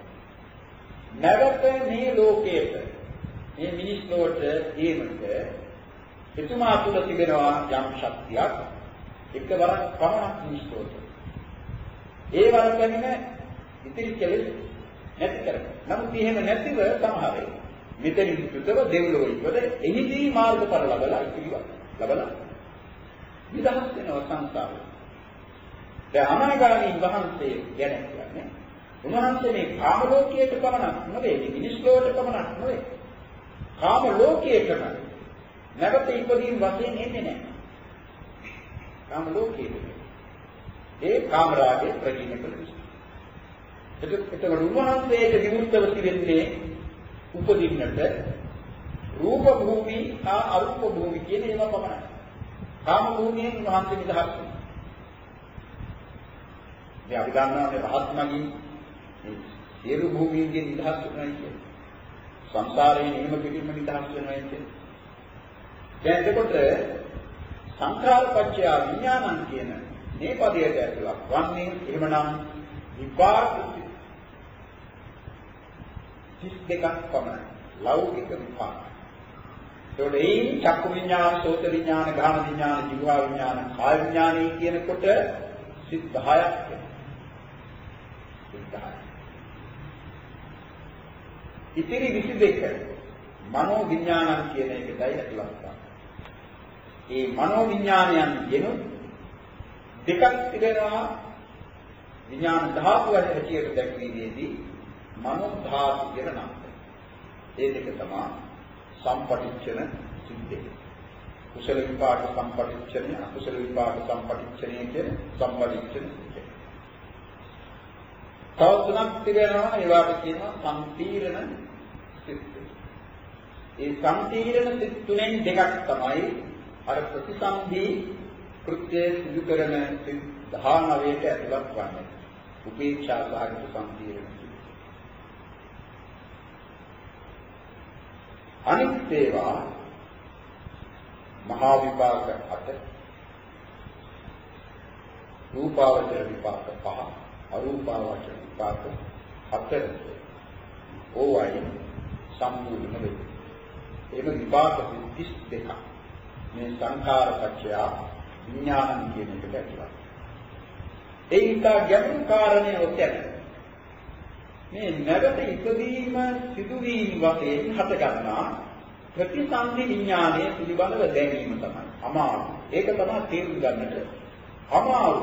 නැවත මේ ලෝකයට මේ මිනිස් ලෝකයට ඒමට එතුමා තුළ තිබෙනවා යම් ශක්තියක් එකවරක් පමණක් මිනිස් ලෝකයට ඒ වරකගෙන ඉතිරි කෙලෙස් නැති කරගන්න. නමුත් එහෙම නැතිව සමහරේ මෙතනින් සුතව දෙව්ලොව ඉපද එහිදී මාර්ගඵල ලබලා ඉතිරිවා. ලබලා නිදහස් වෙනවා සංසාරේ. දැන් අනාගාමී වහන්සේ ගැන කියන්නේ උන්වහන්සේ මේ කාම ලෝකයට පමණක් නෙවෙයි මිනිස් ලෝකයට පමණක් නෙවෙයි. කාම ලෝකයටම නැවත ඉපදීම් වශයෙන් එන්නේ නැහැ. කාම ලෝකයේ ඒ කාමරාගේ ප්‍රතිනේ ප්‍රතිශ. එතකොට උන්වහන්සේට විමුක්තව තිබෙන්නේ උපදින්නට රූප භූමි හා අරූප භූමි කියන ඒවා පමණයි. කාම භූමියෙන් උන්වහන්සේ නිදහස් වෙනවා. මේ අපි ගන්නවා මේ රහත් මගින් මේ සියලු භූමියෙන් නිදහස් වෙනවා කියන්නේ. සංසාරයෙන් එහෙම පිටින්ම නිදහස් වෙනවා කියන්නේ. දැන් එතකොට සංඛාරපච්චය විඥානං කියන මේ පදයට ඇතුළත් වන්නේ එහෙමනම් විපාක තිස් දෙකක් පමණයි. ලෞකික විපාක. ඒකට ඒ චක්කු විඥාන, සෝත විඥාන, ගාන විඥාන, ජීවා විඥාන, කාය විඥානයි කියනකොට සිත් දහයක් වෙනවා. සිත් දහයක්. ඉතිරි විසි දෙක මනෝ විඥානන් කියන එකයි ඇතුළත් වෙනවා. ඒ මනෝ විඥානයන් යෙනු දෙකක් තිබෙනවා. විඥාන ධාතු වල හැටියට දැක්වීමේදී මනෝ ධාතු කියන නම. ඒ දෙක තමයි සම්පටිච්ඡන සිද්දේ. කුසල විපාක සම්පටිච්ඡනය, අකුසල විපාක සම්පටිච්ඡනය කියන සම්පටිච්ඡන සිද්දේ. තව තුනක් තිබෙනවා. ඒවට කියනවා සම්පීර්ණ සිත්. ඒ සම්පීර්ණ සිත් තුනෙන් දෙකක් තමයි අර ප්‍රතිසන්ධි කෘත්‍ය සිදු කරන සිත් දහනවයට ඇතුළත් වන්නේ. උපේක්ෂා සාගත සම්පීර්ණ සිත්. අනිත් ඒවා මහා විපාක අට, රූපාවචර විපාක පහ, අරූපාවචර විපාක හතර. ඕවයි සම්පූර්ණ වෙයි. ඒක විපාක තිස් දෙකක්. මේ සංඛාර පත්‍ය විඥාන කියන එකට ඇතුළත්. ඒ නිසා ගැඹුරු කාරණේ ඔතන. මේ නැවත ඉදීම සිදුවීම වශයෙන් හට ගන්නා ප්‍රතිසන්දි විඥානයේ පිළිබඳව දැනීම තමයි අමාරු. ඒක තමයි තේරුම් ගන්නට අමාරු.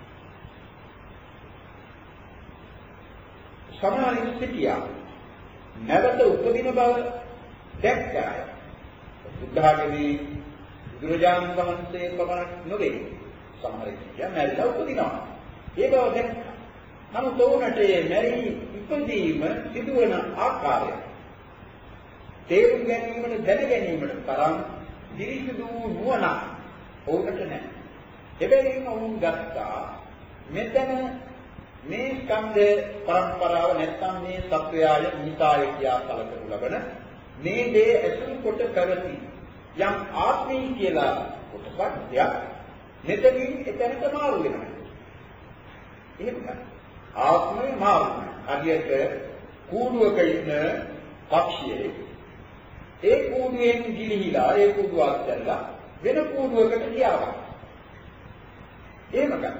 සමාන සිටියා නැවත උපදින බව දැක්කා. බුද්ධාගමේ බුදුරජාණන් වහන්සේ පමණක් නොවේ. සමහර කියා මැරිලා උපදිනවා. ඒ බව දැක්කා. නමුත් උනට මැරි ඉපදීම සිදුවන ආකාරය තේරුම් ගැනීමට දැන ගැනීමට තරම් දිරිසිදු නුවණ ඕකට නැහැ. එබැවින් වුන් ගත්තා මෙතන මේ ස්කන්ධ පරම්පරාව නැත්නම් මේ සත්වයාය නිසාය කියා කලකරු ලබන මේ දේ ඇසුරු කොට පැවති යම් ආත්මී කියලා කොටසක් දෙයක් මෙතනින් එතනට මාරු වෙනවා. එහෙම ආත්මේ මාරු වෙනවා. අදියට කූඩුවක ඉන්න පක්ෂියෙක් ඒ කූඩුවෙන් ගිලිහිලා ඒ කූඩුව අත්හැරලා වෙන කූඩුවකට ගියා. එහෙම ගන්න.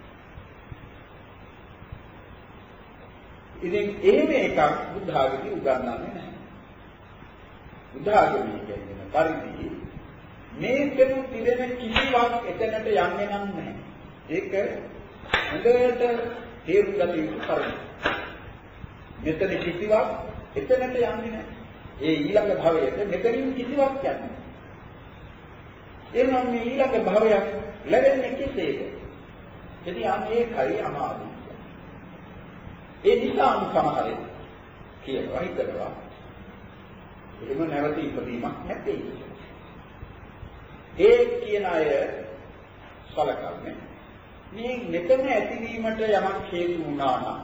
ඉතින් එහෙම එකක් බුද්ධ ආගමේ උගන්වන්නේ නැහැ. බුද්ධ ආගමේ කියන පරිදි මේකෙන් තිබෙන කිසිවක් එතනට යන්නේ නැහැ. ඒක හොඳට තේරුම් ගත යුතු කරුණක්. මෙතන කිසිවක් එතනට යන්නේ නැහැ. ඒ ඊළඟ භවයට මෙතනින් කිසිවක් යන්නේ නැහැ. එනම් මේ ඊළඟ භවයක් ලැබෙන්නේ කෙසේද? එදී අනේකයි අමාරුයි. ඒ නිසා සමහරේ කියනවා හිතනවා එහෙම නැවත ඉපදීමක් නැtei. ඒ කියන අය සලකන්නේ මේ මෙතන ඇතිවීමට යමක් හේතු වුණා නම්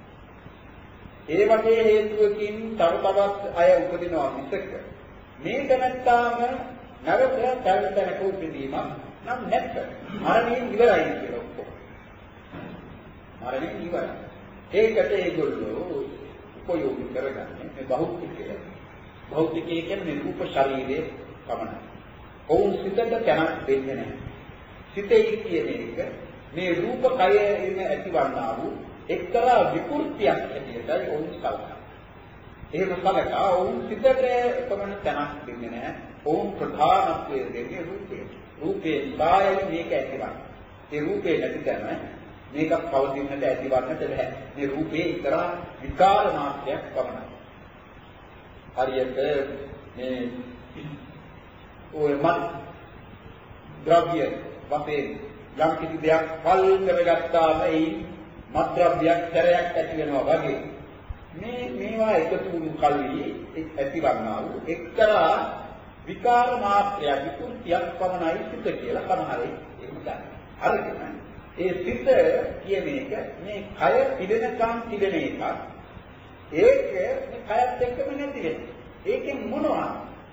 ඒ වගේ හේතුවකින් තව තවත් අය උපදිනවා මිසක මේක නැත්තාම නැවත තැනක උපදීමක් නම් නැත්ත. මරණයෙන් ඉවරයි කියලා ඔක්කොම. මරණයෙන් ඉවරයි. ඒකට ඒගොල්ලෝ උපයෝගී කරගන්නේ මේ භෞතිකය. භෞතිකය කියන්නේ රූප ශරීරයේ පමණයි. ඔවුන් සිතට තැනක් දෙන්නේ නැහැ. සිතේ කියන එක මේ රූප කයෙම ඇතිවන්නා වූ එක්තරා විකෘතියක් හැටියටයි ඔවුන් කල්පනා. එහෙම කලකා ඔවුන් සිතට පමණ තැනක් දෙන්නේ නැහැ. ඔවුන් ප්‍රධානත්වය දෙන්නේ රූපයට. රූපේ සායයි මේක ඇතිවන්නේ. ඒ රූපේ නැති තැන මේක පවතින්නට ඇතිවන්නට බැහැ. මේ රූපේ එක්තරා විකාර මාත්‍රයක් පමණයි. හරියට මේ ඔය මත් ද්‍රව්‍ය වශයෙන් යම් කිසි දෙයක් පල් කරගත්තාම ඒ මත් ද්‍රව්‍යයක් සැරයක් ඇති වෙනවා වගේ මේ මේවා එකතු වුණු කල්හි ඇතිවන්නා වූ එක්තරා විකාර මාත්‍රයක් විකෘතියක් පමණයි සිත කියලා සමහරේ එහෙම ගන්න. අරගෙන ඒ සිත කියන එක මේ කය පිළිවෙනකම් තිබෙන එකක්. ඒක මේ කයත් එක්කම නැති වෙන්නේ. ඒකෙන් මොනවා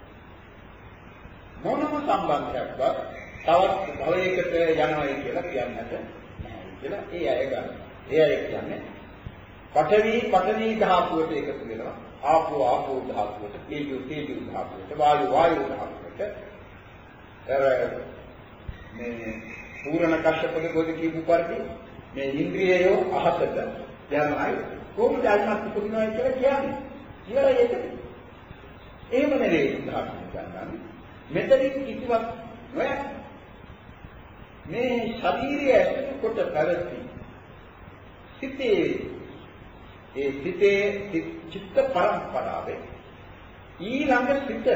මොනම සම්බන්ධයක්වත් තවත් භවයකට යනවායි කියලා කියන්නට නැහැ කියලා ඒ අය ගන්න. ඒ අය කියන්නේ පඨවි පඨවි ධාතුවට එකතු වෙනවා. ආපෝ ආපෝ ධාතුවට, තේජෝ තේජෝ ධාතුවට, වායු වායු ධාතුවට. අර මේ පූර්ණ කශ්‍යපගේ පොත කියපු පරිදි මේ ඉන්ද්‍රියයෝ අහසට යනයි කොහොමද අල්මත් පුදුමයි කියලා කියන්නේ. කියලා ඒක. එහෙම නෙවෙයි ධාතු ගන්න. මෙතනින් කිසිවක් නෑ. මේ ශරීරය ඇතුළු කොට පැවති සිතේ ඒ සිතේ චිත්ත පරම්පරාවේ ඊළඟ සිත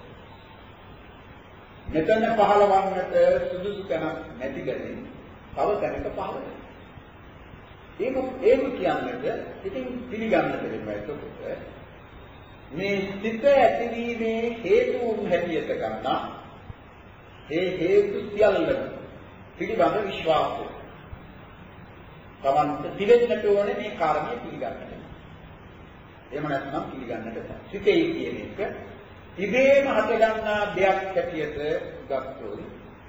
මෙතන පහළවන්නට සුදුසු තැනක් නැති ගැනීම තව තැනක පහළ වෙනවා. ඒක ඒක කියන්නේ ඉතින් පිළිගන්නට වෙනවා. එතකොට මේ සිත ඇතිවීමේ හේතුන් හැටියට ගන්නා ඒ හේතු සියල්ලම පිළිබඳ විශ්වාසය තමන්ට තිබෙන්නට ඕනේ මේ කාරණේ පිළිගන්නට. එහෙම නැත්නම් පිළිගන්නට බෑ. සිතේ කියන එක ඉබේම හටගන්නා දෙයක් හැටියට ගත්තොත්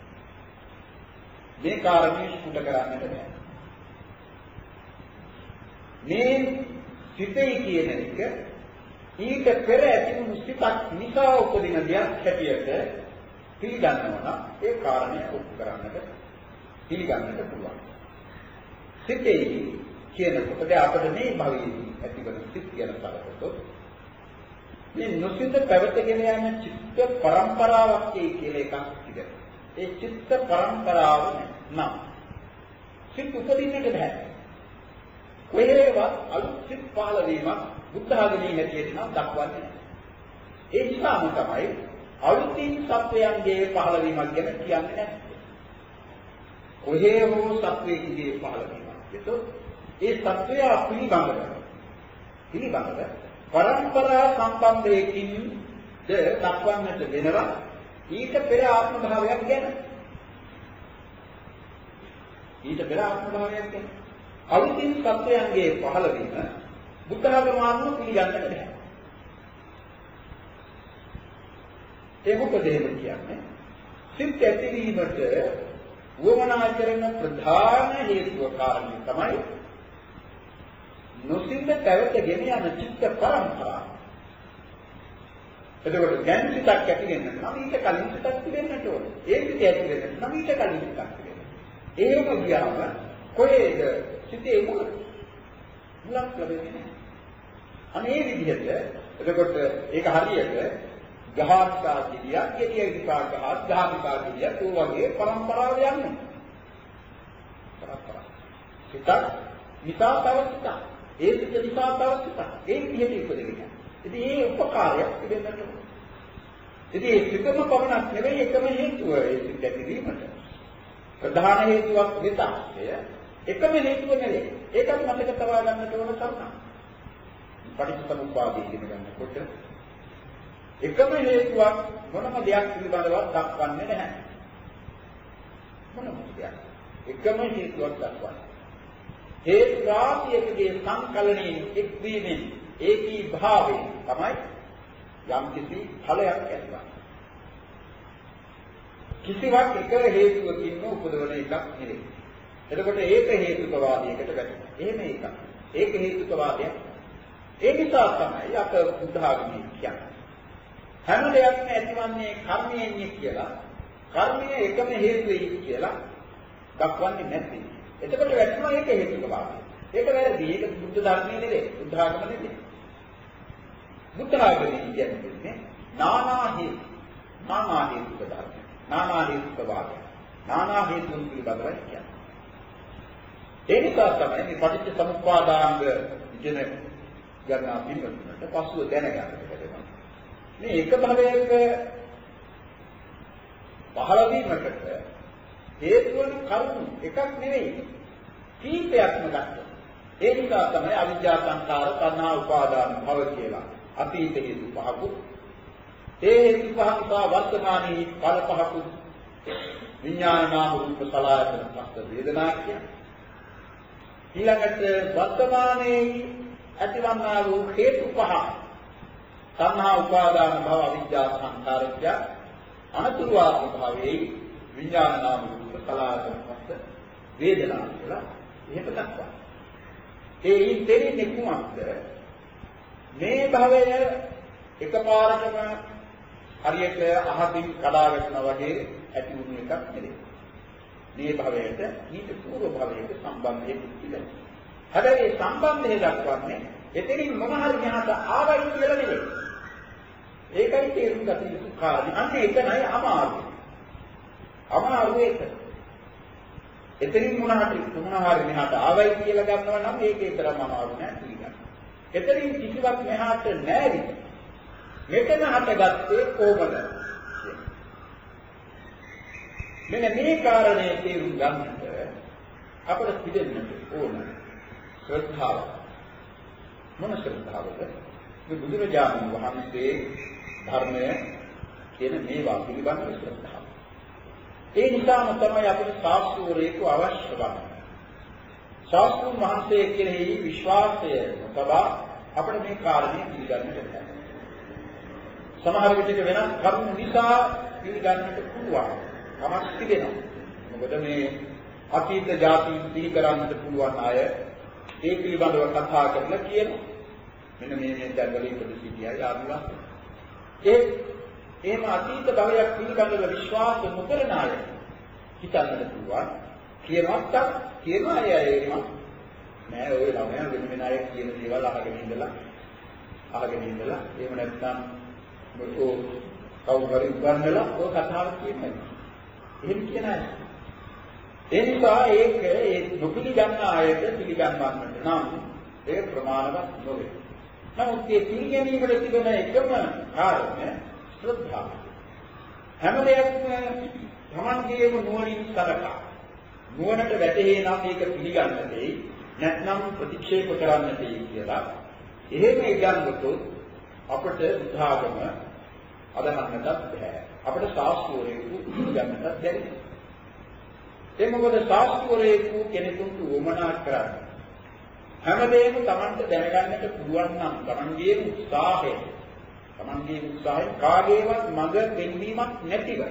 මේ කාරණේ ස්ಫುಟ කරන්නට බෑ. මේ සිතේ කියන එක ඊට පෙර ඇතිවුණු සිතක් නිසා උපදින දෙයක් හැටියට පිළිගන්නවා නම් ඒ කාරණේ ඔප්පු කරන්නට පිළිගන්නට පුළුවන්. සිතේ කියනකොට දැන් අපිට මේ භවයේදී ඇතිවන සිත් කියන සලකතොත් මේ නොසිත පැවතගෙන යන චිත්ත පරම්පරාවක් කියලා එකක් තිබෙනවා. ඒ චිත්ත පරම්පරාව නම් සිත් උපදින්නට බෑ. කොහේවත් අලුත් සිත් පහළ වීමක් බුද්ධ ආගමේ හැටියට නම් දක්වන්නේ නැහැ. ඒ නිසාම තමයි අලුතින් සත්වයන්ගේ පහළ වීමක් ගැන කියන්නේ නැහැ. කොහේ හෝ සත්වයේ පහළ වීමක්. ඒතොත් ඒ සත්වය පිළිබඳව පිළිබඳව පරම්පරා සම්බන්ධයකින් දක්වන්නට වෙනවා ඊට පෙර ආත්ම භාවයක් ගැන. ඊට පෙර ආත්ම භාවයක් ගැන. අලුතින් සත්වයන්ගේ පහළ වීම බුද්ධ ධර්මානුව පිළිගන්නට බැහැ. ඒ මොකද එහෙම කියන්නේ? සිත් ඇතිවීමට වමනා කරන ප්‍රධාන හේතුව කාරණේ තමයි නොසිත පැවතගෙන යන චිත්ත පරම්පරාව. එතකොට දැන් සිතක් ඇති වෙන්න නම් ඊට කලින් සිතක් තිබෙන්නට ඕනේ. ඒ සිත ඇති වෙන්න නම් ඊට කලින් සිතක් තිබෙන්න. ඒකම ගියාම කොහේද සිතේ මුල? මුලක් ලැබෙන්නේ නැහැ. අනේ විදිහට එතකොට ඒක හරියට ගහස්සා කිරියා කෙටිය විපාක ගහස් ගහමිකා කිරියා ඒ වගේ පරම්පරාව යන්නේ. පරම්පරාව. සිතක් නිසා තව සිතක්. ඒ සිත නිසා තව සිතක්. ඒ විදිහට ඉපදෙන්නේ. ඉතින් මේ උපකාරයක් තිබෙන්නට ඕන. ඉතින් ඒ සිතම පමණක් නෙවෙයි එකම හේතුව ඒ සිත ඇතිවීමට. ප්‍රධාන හේතුවක් විතක්ය. එකම හේතුව නෙවෙයි. ඒකත් මතක තබා ගන්නට ඕන කරුණක්. පටිච්චසමුප්පාදය ඉගෙන ගන්නකොට එකම හේතුවක් මොනම දෙයක් පිළිබඳව දක්වන්නේ නැහැ. මොනම දෙයක්. එකම හේතුවක් දක්වන්නේ. හේතු රාශියකගේ සංකලනයේ එක්වීමෙන් ඒකී භාවයෙන් තමයි යම් කිසි ඵලයක් ඇතිවන්නේ. කිසිවක් එක හේතුවකින් උපදවන එකක් නෙවෙයි. එතකොට ඒක හේතුකවාදයකට වැටෙනවා. එහෙම එකක්. ඒක හේතුකවාදයක්. ඒ නිසා තමයි අප බුද්ධ ආගමේ කියන්නේ. හැම දෙයක්ම ඇතිවන්නේ කර්මයෙන් කියලා. කර්මය එකම හේතුවයි කියලා දක්වන්නේ නැති. එතකොට වැටෙනවා ඒක හේතුකවාදය. ඒක වැරදි. ඒක බුද්ධ ධර්මයේ නෙවෙයි. බුද්ධ ආගම නෙවෙයි. බුද්ධ ආගමේ කියන්නේ නානා හේතු. නානා හේතුක ධර්ම. නානා හේතුකවාදය. නානා හේතුන් පිළිබඳව කියන්නේ. ඒ නිසා තමයි මේ පටිච්ච සමුප්පාදාංග ඉගෙන ගන්නා පිළිවෙලට පසුව දැනගන්න වෙනවා. මේ එක භවයක පහළ වීමකට හේතු වන කරුණු එකක් නෙවෙයි කීපයක්ම ගන්නවා. ඒ නිසා තමයි අවිජ්ජා සංඛාර තණ්හා උපාදාන භව කියලා අතීත හේතු පහකුත් ඒ හේතු පහ නිසා වර්තමානයේ ඵල පහකුත් විඥාන නාම රූප සලආයතන පස්ස වේදනා කියන්නේ. ඊළඟට වර්තමානයේ ඇතිවන්නා වූ හේතු පහ තණ්හා උපාදාන භව අවිජ්ජා සංඛාරය අනතුරු ආත්ම භවයේ විඥාන නාම රූප සලආයතන පස්ස වේදනා කියලා එහෙම දක්වනවා. ඒ ඉතිරින්නේ කුමක්ද? මේ භවය එකපාරටම හරියට අහකින් කඩා වැටෙනා වගේ ඇති වුණු එකක් නෙවෙයි. මේ භවයට ඊට පූර්ව භවයක සම්බන්ධයක් තිබෙනවා. හැබැයි මේ සම්බන්ධය දක්වන්නේ එතනින් මොන හරි යහත ආවයි කියලා නෙවෙයි. ඒකයි තේරුම් ගත යුතු කාරණේ. අන්න ඒක නයි අමාරු. අමාරු ඒක. එතනින් මොන හරි මොන හරි මෙහාට ආවයි කියලා ගන්නවා නම් ඒකේ තරම් අමාරු නෑ පිළිගන්න. එතනින් කිසිවක් මෙහාට නෑවි. මෙතන හටගත්තේ කොහොමද? මෙන්න මේ කාරණේ තේරුම් ගන්නට අපට පිළිදෙන්නට ඕන ශ්‍රද්ධාව. මොන ශ්‍රද්ධාවද? මේ බුදුරජාණන් වහන්සේ ධර්මය කියන මේවා පිළිබඳ ශ්‍රද්ධාව. ඒ නිසාම තමයි අපිට ශාස්ත්‍රවරයෙකු අවශ්‍ය වන්නේ. ශාස්ත්‍රඥ වහන්සේ කෙරෙහි විශ්වාසය තබා අපිට මේ කාරණේ පිළිගන්නට බැහැ. සමහර විටක වෙනස් කරුණු නිසා පිළිගන්නට පුළුවන්. තමක් තිබෙනවා. මොකද මේ අතීත જાති සිහි කරන්නට පුළුවන් අය ඒ පිළිබඳව කතා කරලා කියනවා. මෙන්න මේ මේ දැන්වල ඉපද සිටියයි ආදිවාස. ඒ එහෙම අතීත භවයක් පිළිබඳව විශ්වාස නොකරන අය හිතන්නට පුළුවන්. කියනවත් කියනවා අය එහෙම නෑ ඔය ළමයා වෙන වෙන අය කියන දේවල් අහගෙන ඉඳලා අහගෙන ඉඳලා එහෙම නැත්නම් මොකෝ කවුරුහරි උගන්වලා ඔය කතාව කියන්නේ. එහෙම කියන අය. ඒ නිසා ඒක ඒ නොපිළිගන්න අයට පිළිගන්නවන්නට නම් ඒක ප්‍රමාණවත් නොවේ. නමුත් මේ පිළිගැනීමට තිබෙන එකම කාරණය ශ්‍රද්ධාව. හැම දෙයක්ම තමන්ගේම නුවණින් සලකා නුවණට වැටේ නම් මේක පිළිගන්න දෙයි නැත්නම් ප්‍රතික්ෂේප කරන්න දෙයි කියලා එහෙම ඉගන්වතොත් අපට උදාගම අදහන්නටත් බැහැ. අපට ශාස්ත්‍රවරයෙකු ඉගන්නටත් බැහැ. ඒ මොකද ශාස්ත්‍රවරයෙකු කෙනෙකුට උවමනා කරන්නේ හැමදේම Tamanට දැනගන්නට පුළුවන් නම් Tamanගේ උත්සාහය Tamanගේ උත්සාහය කාගේවත් මඟ පෙන්වීමක් නැතිව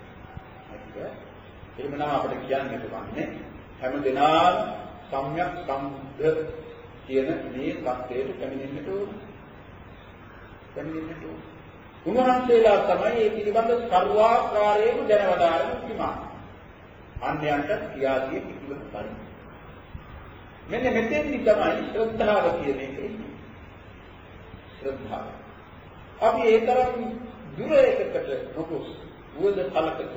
එහෙමනම් අපිට කියන්න පුළුවන්නේ හැමදෙනාම සම්‍යක් සම්බුද්ධ කියන මේ தත්ත්වයට පැමිණෙන්නට ඕන. පැමිණෙන්නට ඕන. උන්වහන්සේලා තමයි මේ පිළිබඳ සර්වාකාරයෙන් දැනවදාරන කිමා. අන්‍යයන්ට කියාදී පිළිබඳ පරිදි. මෙන්න මෙතෙන්දි තමයි ශ්‍රද්ධාව කියන එක ඉන්නේ. ශ්‍රද්ධාව. අපි ඒ තරම් දුර එකකට නොගොස් වුවද කලකට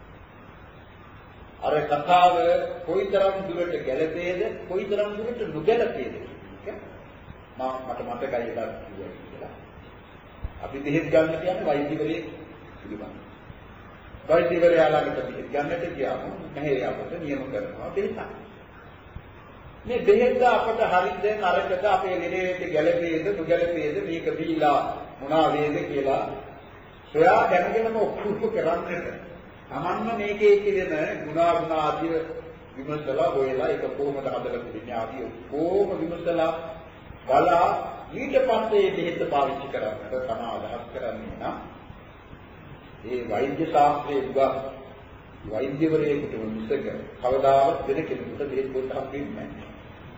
අර කතාව කොයිතරම් දුරට ගැලපේද කොයිතරම් දුරට නොගැලපේද කියන මම මට මතකයි එකක් කිව්වා කියලා. අපි දෙහෙත් ගන්න කියන්නේ වෛද්‍යවරයෙක් පිළිබඳ. වෛද්‍යවරයා ළඟට දෙහෙත් ගන්නට ගියාම නැහැ අපට නියම කරනවා දෙහෙත්. මේ දෙහෙත් අපට හරිද නරකද අපේ ලෙඩේට ගැලපේද නොගැලපේද මේක බීලා මොනවා වේද කියලා සොයා දැනගෙනම ඔක්කොම කරන්නට තමන්ම මේකේ කියන ගුණාගුණ ආදිය විමසලා හොයලා ඒක කොහොමද හදලා තිබෙන්නේ ආදිය කොහොම විමසලා බලා ඊට පස්සේ දෙහෙත් පාවිච්චි කරන්නට තමයි අදහස් කරන්නේ නම් ඒ වෛද්‍ය ශාස්ත්‍රයේ උගා වෛද්‍යවරයෙකුට මිසක කවදාවත් වෙන කෙනෙකුට දෙහෙත් පොත් හම්බෙන්නේ නැහැ.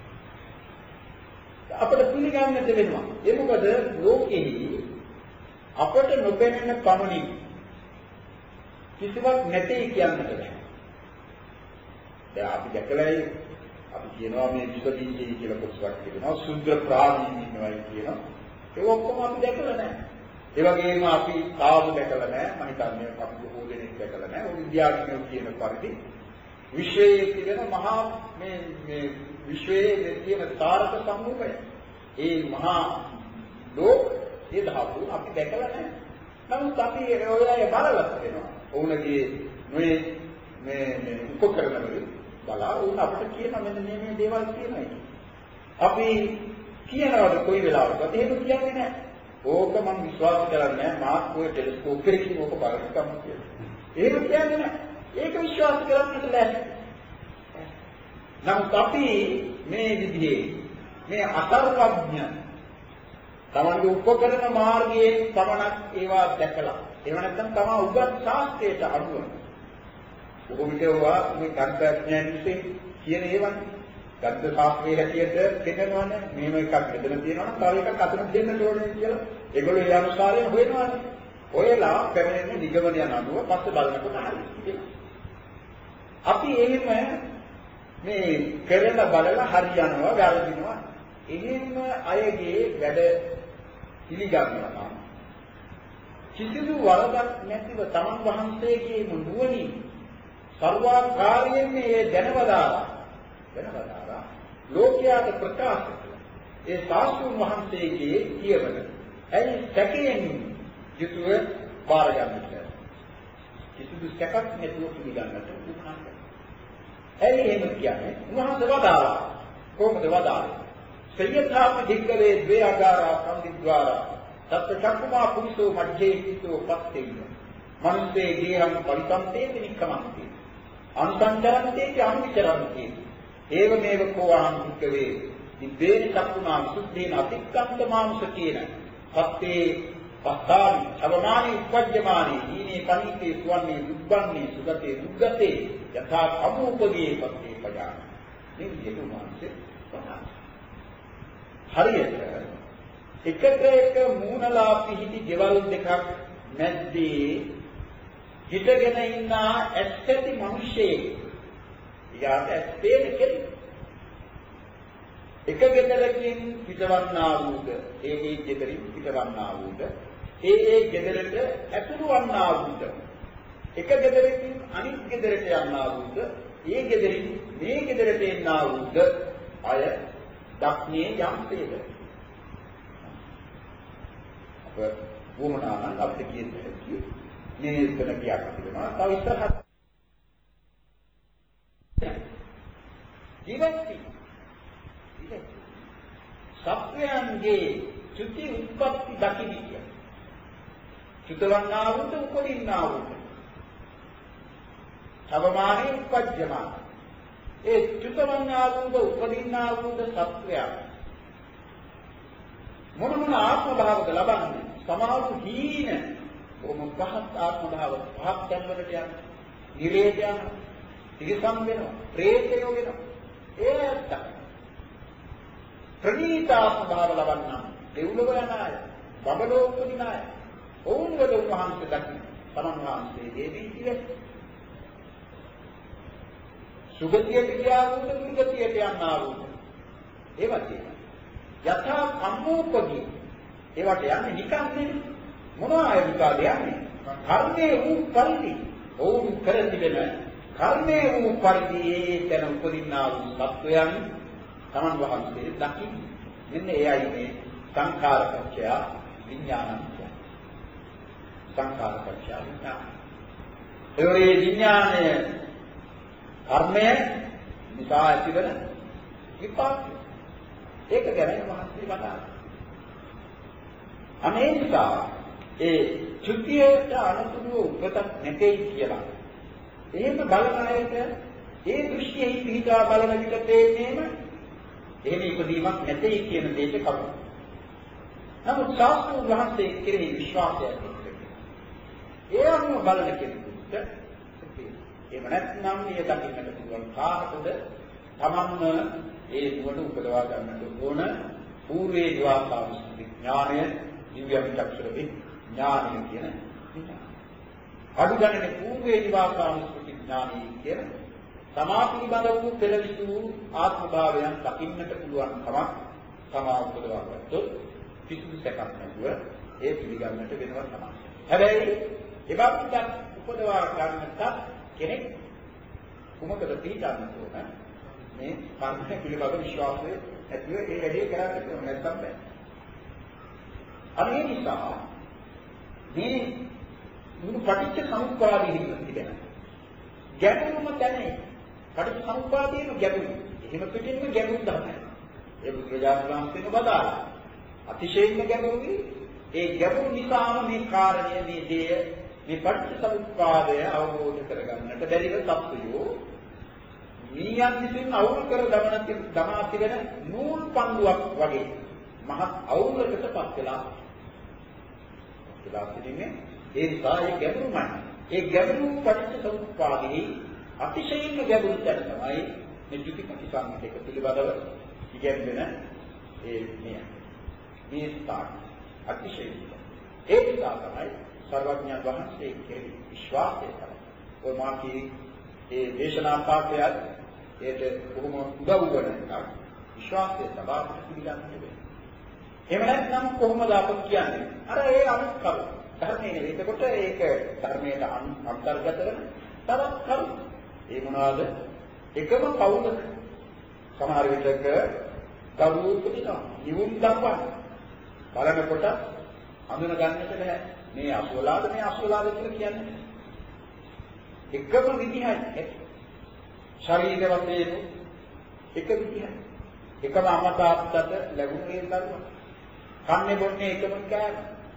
අපිට පිළිගන්නට වෙනවා. ඒ මොකද ලෝකෙහි අපට නොපෙනෙන පමණින් කිසිවක් නැtei කියන්නට බෑ. දැන් අපි දැකලායි අපි කියනවා මේ විසදීජී කියලා කොටසක් කියනවා සුද්ධ ප්‍රාණීන් ඉන්නවයි කියනවා. ඒක ඔක්කොම අපි දැකලා නැහැ. ඒ වගේම අපි තාම දැකලා නැහැ. මම හිතන්නේ අපි බොහෝ දෙනෙක් දැකලා නැහැ. ඔය විද්‍යාඥයෝ කියන පරිදි විශ්වයේ තිබෙන මහා මේ මේ විශ්වයේ තියෙන තාරක සමූහය ඒ මහා ලෝක ඒ ධාතු අපි දැකලා නැහැ. නමුත් අපි ඔය අය බලවත් වෙනවා. ඔවුන්ගේ මේ මේ මේ උපකරණ වලින් බලා උන් අපිට කියන මෙන්න මේ මේ දේවල් කියනවා. අපි කියනවාද කොයි වෙලාවකද එහෙම කියන්නේ නැහැ. ඕක මම විශ්වාස කරන්නේ නැහැ. මාත් ඔය ටෙලිස්කෝප් එකකින් ඕක බලන්න කියලා. එහෙම කියන්නේ නැහැ. ඒක විශ්වාස කරන්නට බැහැ. නමුත් අපි මේ විදිහේ මේ අසර්වඥ තමන්ගේ උපකරණ මාර්ගයේ පමණක් ඒවා දැකලා ඒව නැත්නම් තමා උගත් ශාස්ත්‍රයට අනුව බොහෝ විට ඒවා මේ කර්තඥයන් විසින් කියන ඒවා ගද්ද ශාස්ත්‍රයේ හැටියට පෙන්නනවනේ මේව එකක් මෙතන තියෙනවා තව එකක් අතන දෙන්න ඕනේ කියලා. ඒගොල්ලෝ ඒ අනුසාරයෙන් හොයනවානේ. ඔයලා පැමිණෙන නිගමනයන් අනුව පස්සේ බලනකොට හරි. අපි එහෙම මේ කරලා බලලා හරියනවා වැරදිනවා. එහෙම අයගේ වැඩ පිළිගන්නවා. කිසිදු වරදක් නැතිව තමන් වහන්සේගේ නුවණින් සර්වාකාරයෙන් මේ දැනවදාලා දැනවදාලා ලෝකයාට ප්‍රකාශ කළ ඒ සාස්තුන් වහන්සේගේ කියවන ඇයි සැකයෙන් යුතුව බාර ගන්නට කිසිදු සැකක් නැතුව පිළිගන්නට උත්සාහ කරනවා. ඇයි එහෙම කියන්නේ? උන්වහන්සේ වදාලා කොහොමද වදාළේ? සයථාපි ධික්කවේ ද්වේ ආගාරා සම්දිද්වාරා තත් චක්කුමා පුරිසෝ මජ්ජේ පිටෝ පත්තේය මනුස්සේ ගේහං පරිසම්තේ නික්කමන්තේ අනුසංචරන්තේ අනුවිචරන්තේ ඒව මේව කෝවහං ධික්කවේ දිබ්බේන චක්කුමා සුද්ධේන අතික්කන්ත මාංශකේන පත්තේ පස්තානි අවමානි උපජ්ජමානි ඊනේ පණිතේ සුවන්නේ දුබ්බන්නේ සුගතේ දුග්ගතේ යථා අමුපගේ පත්තේ පජාන මේ විදිහට උන්වහන්සේ හරියට එකට එක මූණලා පිහිටි ගෙවල් දෙකක් මැද්දේ හිටගෙන ඉන්න ඇත්තටි මිනිහෙක් යාට ඇත්තේ කෙනෙක් එක ගෙදරකින් පිටවන්නා වූද ඒ ඒ ගෙදරින් පිටවන්නා වූද ඒ ඒ ගෙදරට ඇතුළු වන්නා වූද එක ගෙදරකින් අනිත් ගෙදරට යන්නා වූද ඒ ගෙදරින් මේ ගෙදරට එන්නා වූද අය දක්නේ යම්සේද අප වුණානම් අපිට කියන්නේ මේ වෙන කියක් තිබෙනවා තව ඉස්සරහට ජීවිතය සත්‍යයන්ගේ චුති උත්පත්ති දකින්න චුතවන්නා වූද උපදින්නා වූද සබමානේ උපජ්ජමාන ඒ චුතවන්නා වූද උපදින්නා වූද සත්‍යයන් මොන මොන ආත්ම භාවක ලබන්නේ සමාධි හීන කොම පහත් ආත්ම භාව පහත් දැන්වලට යන නිරේත යන තිරසම් වෙනවා ප්‍රේතයෝ වෙනවා ඒ ඇත්ත ප්‍රණීත ආත්ම භාව ලබන්නා දෙව්ලොව යන අය බබලෝ උපදින අය ඔවුන් වල උන්වහන්සේ දකින්න තමන් වහන්සේගේ දීතිය සුගතියට ගියා වූද දුර්ගතියට යන්නා වූද ඒවා තියෙනවා යථා කම්මෝපදී ඒවට යන්නේ නිකන් නෙමෙයි මොනවා ආයුකාද යන්නේ කර්මයේ වූ පරිදි ඔවුන් කර තිබෙන කර්මයේ වූ පරිදි එතන උපදින්නා වූ සත්වයන් තමන් වහන්සේ දකින්න මෙන්න එයයි මේ සංඛාරපච්චය විඥානං සංඛාරපච්චය විඥාන ඒ විඥානය කර්මය නිසා ඇතිවන විපාකය ඒක ගැන මහත්මී වදාළා. අනේ නිසා ඒ චුතියට අනුතුරු උපතක් නැtei කියලා. එහෙම බලන අයට ඒ දෘෂ්ටියෙහි පිහිටා බලන විට තේන්නේම එහෙම ඉදීමක් නැtei කියන දෙයට කවුරු. නමුත් ශාස්ත්‍රීය වහන්සේ කෙරෙහි විශ්වාසයක් තිබෙනවා. ඒ අනුව බලන කෙනෙකුට එහෙම නැත්නම් මේ දකින්නට පුළුවන් කාටද තමන්ම ඒ නුවණ උපදවා ගන්නට ඕන පූර්වේ ද්වාසාවිස්ති ඥානය දිව්‍ය විචක්ෂර විඥානය කියන අඩු ගණනේ පූර්වේ ද්වාසාවිස්ති ඥානය කියන සමාපිබඳ වූ පෙරවිසු ආත්ම භාවයන් දකින්නට පුළුවන් කමක් තමා උපදවා ගත්තොත් කිසිදු සැකක් නැතුව ඒ පිළිගන්නට වෙනවා තමයි. හැබැයි එවක්ද උපදවා ගන්නට කෙනෙක් කුමකද පිළිගන්න ඕන? මේ කර්ම පිළිබඳ විශ්වාසය ඇතිව ඒ වැඩේ කරන්න ඕන නැත්නම් බෑ. අනේ නිසා මේ මුළු පටිච්ච සමුප්පාදයේ තිබෙන ගැඹුරුම තැනේ පටිච්ච සමුප්පාදයේම ගැඹුරු. එහෙම පිටින්ම ගැඹුරු තමයි. ඒ බුදුරජාණන් වහන්සේම බදාලා අතිශයින්ම ගැඹුරුයි. ඒ ගැඹුරු නිසාම මේ කාරණය මේ දේ මේ පටිච්ච සමුප්පාදය අවබෝධ කරගන්නට බැරිව සත්‍යෝ මීයන් විසින් අවුල් කර දමන දමා තිබෙන නූල් පන්දුවක් වගේ මහත් අවුලකටපත් වෙලා ඉලා සිටින්නේ ඒ නිසා ඒ ගැඹුරුමයි. ඒ ගැඹුරු පටිච්ච සමුප්පාදෙහි අතිශයින්ම ගැඹුරු තැන තමයි මේ ද්විති ප්‍රතිසංගික පිළිබඳව ඉගෙනගෙන ඒ මේ මේ ස්ථාන අතිශයින් ඒ නිසා තමයි සර්වඥයන් වහන්සේ කෙරෙහි විශ්වාසය කරන්නේ. ඔය මාකී ඒ දේශනා පාඨයත් ඒට බොහොම උදව් වෙන එකක්. විශ්වාසය සබාවට පිළිගන්න වෙනවා. එහෙම නැත්නම් කොහොමද අප කියන්නේ? අර ඒ අනිත් කරුණ. ධර්මයේ නෙවෙයි. එතකොට ඒක ධර්මයට අන්තර්ගත වෙන තවත් කරුණ. ඒ මොනවාද? එකම පවුලක සමහර විටක දරුවෝ උපදිනවා. නිවුන් දක්වන්න. බලනකොට අඳුන ගන්නට බෑ. මේ අසුවලාද මේ අසුවලාද කියලා කියන්නේ. එකම විදිහයි. ශරීර වශයෙන් එක විදිහයි. එකම අම්මා තාත්තට ලැබුණේ දරුවා. කන්නේ බොන්නේ එකම කෑම.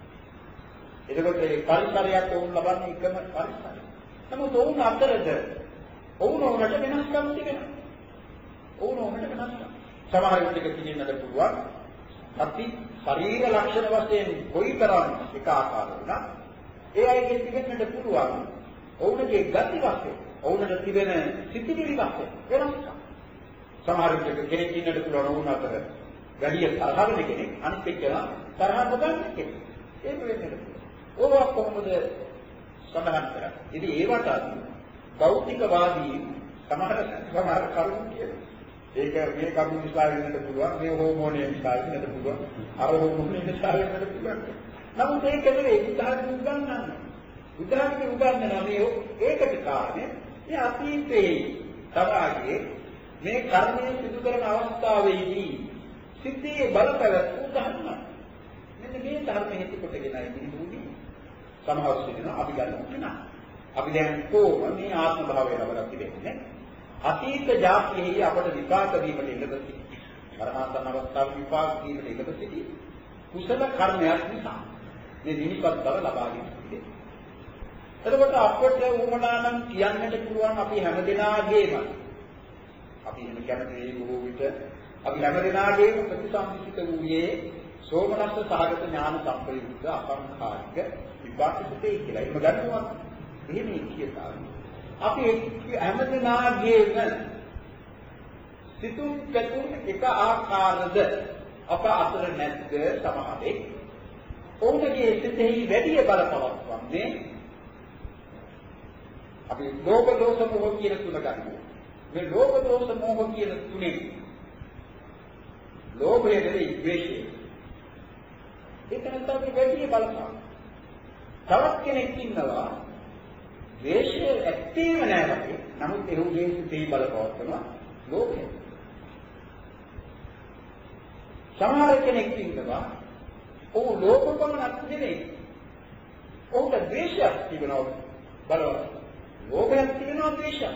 එතකොට ඒ පරිසරයක් වුණ ලබන්නේ එකම පරිසරය. නමුත් ඔවුන් අතරද ඔවුන් ඔවුන්ට වෙනස්කම් තිබෙනවා. ඔවුන් ඔවුන්ට වෙනස්කම්. සමහර විටක කියන්නද පුළුවන් අපි ශරීර ලක්ෂණ වශයෙන් කොයිතරම් එක ආකාර වුණා ඒ අයගේ තිබෙන්නට පුළුවන් ඔවුන්ගේ ගති වශයෙන් ඔවුන්ට තිබෙන සිතිවිලි වශයෙන් වෙනස්කම්. සමහර විටක කෙනෙක් ඉන්නට පුළුවන් ඔවුන් අතර වැඩි තරහ වෙන කෙනෙක් අනිත් එක්කලා තරහ නොගන්න කෙනෙක්. ඒක වෙන්නට පුළුවන්. ඕවා කොහොමද සඳහන් කරන්නේ? ඉතින් ඒවට භෞතිකවාදී සමහර සමහර කරුණු කියනවා. ඒක මේ කරුණු නිසා වෙන්නට පුළුවන්, මේ හෝමෝනේ නිසා වෙන්නට පුළුවන්, අර හෝමෝනේ නිසා වෙන්නට පුළුවන්. නමුත් ඒක නෙවෙයි උදාහරණ උගන්වන්නේ. උදාහරණ උගන්වනවා මේ ඒකට කාරණේ මේ අතීතයේ තවාගේ මේ කර්මය සිදු කරන අවස්ථාවේදී සිද්ධියේ බලපෑම උදාහරණ. මෙන්න මේ ධර්ම හේතු කොටගෙනයි නිමුනේ. සමහර සිටිනවා අපි ගන්න කෙනා. අපි දැන් කොහොම මේ ආත්ම භාවය ලබලා තිබෙන්නේ? අතීත ජාතියෙහි අපට විපාක දීමට ඉඩ සිටි. කර්මාන්තන අවස්ථාවේ විපාක දීමට ඉඩ සිටි. කුසල කර්මයක් නිසා මේ නිමිපත් බව ලබා ගන්න. එතකොට අපට උමනා නම් කියන්නට පුළුවන් අපි හැමදෙනාගේම අපි එහෙම කැමති බොහෝ විට අපි හැමදෙනාගේම ප්‍රතිසම්පිත වූයේ සෝමනස්ස සහගත ඥාන සම්ප්‍රයුක්ත අසංඛාරික විපාක සිතේ කියලා. එහෙම ගන්නවා. එහෙම කියනවා. අපි හැමදෙනාගේම සිතුම් පැතුම් එක ආකාරද අප අතර නැද්ද සමහරෙක් ඔවුන්ගේ සිතෙහි වැඩි බලපවත්වන්නේ අපි ලෝභ දෝෂ මොහ කියන තුන ගන්නවා. මේ ලෝභ දෝෂ මොහ කියන තුනේ ලෝභය නෙවෙයි ද්වේෂය. ඒක නැත්නම් වැඩි බලපෑම. තවත් කෙනෙක් ඉන්නවා ද්වේෂය ඇත්තේම නැහැ අපි. නමුත් ඒ උදේ සිතේ බලපවත්වනවා ලෝභය. සමහර කෙනෙක් ඉන්නවා ඔහු ලෝභකමක් නෙවෙයි. ඔහුට ද්වේෂයක් තිබෙනවා බලවත්. ලෝභයක් තිබෙනවා ද්වේෂයක්.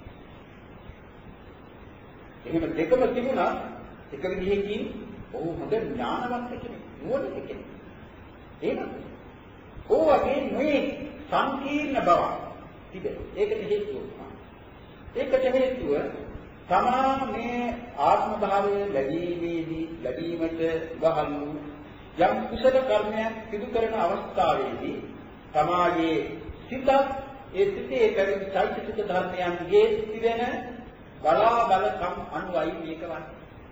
එහෙම දෙකම තිබුණා එක විදිහකින් ඔහු හොඳ ඥානවත් කෙනෙක් නුවණිත කෙනෙක්. එහෙනම් ඔහුගේ මේ සංකීර්ණ බව තිබෙනවා. ඒකට හේතුව ඒකට හේතුව තමා මේ ආත්ම භාවය ලැබීමේදී ලැබීමට වහලු යම් කුසල කර්මයක් සිදු කරන අවස්ථාවේදී තමාගේ සිත ඒ සිතේ පැවති චෛතසික ධර්මයන්ගේ තිබෙන බලා බලකම් අනුවයි මේක වන්නේ.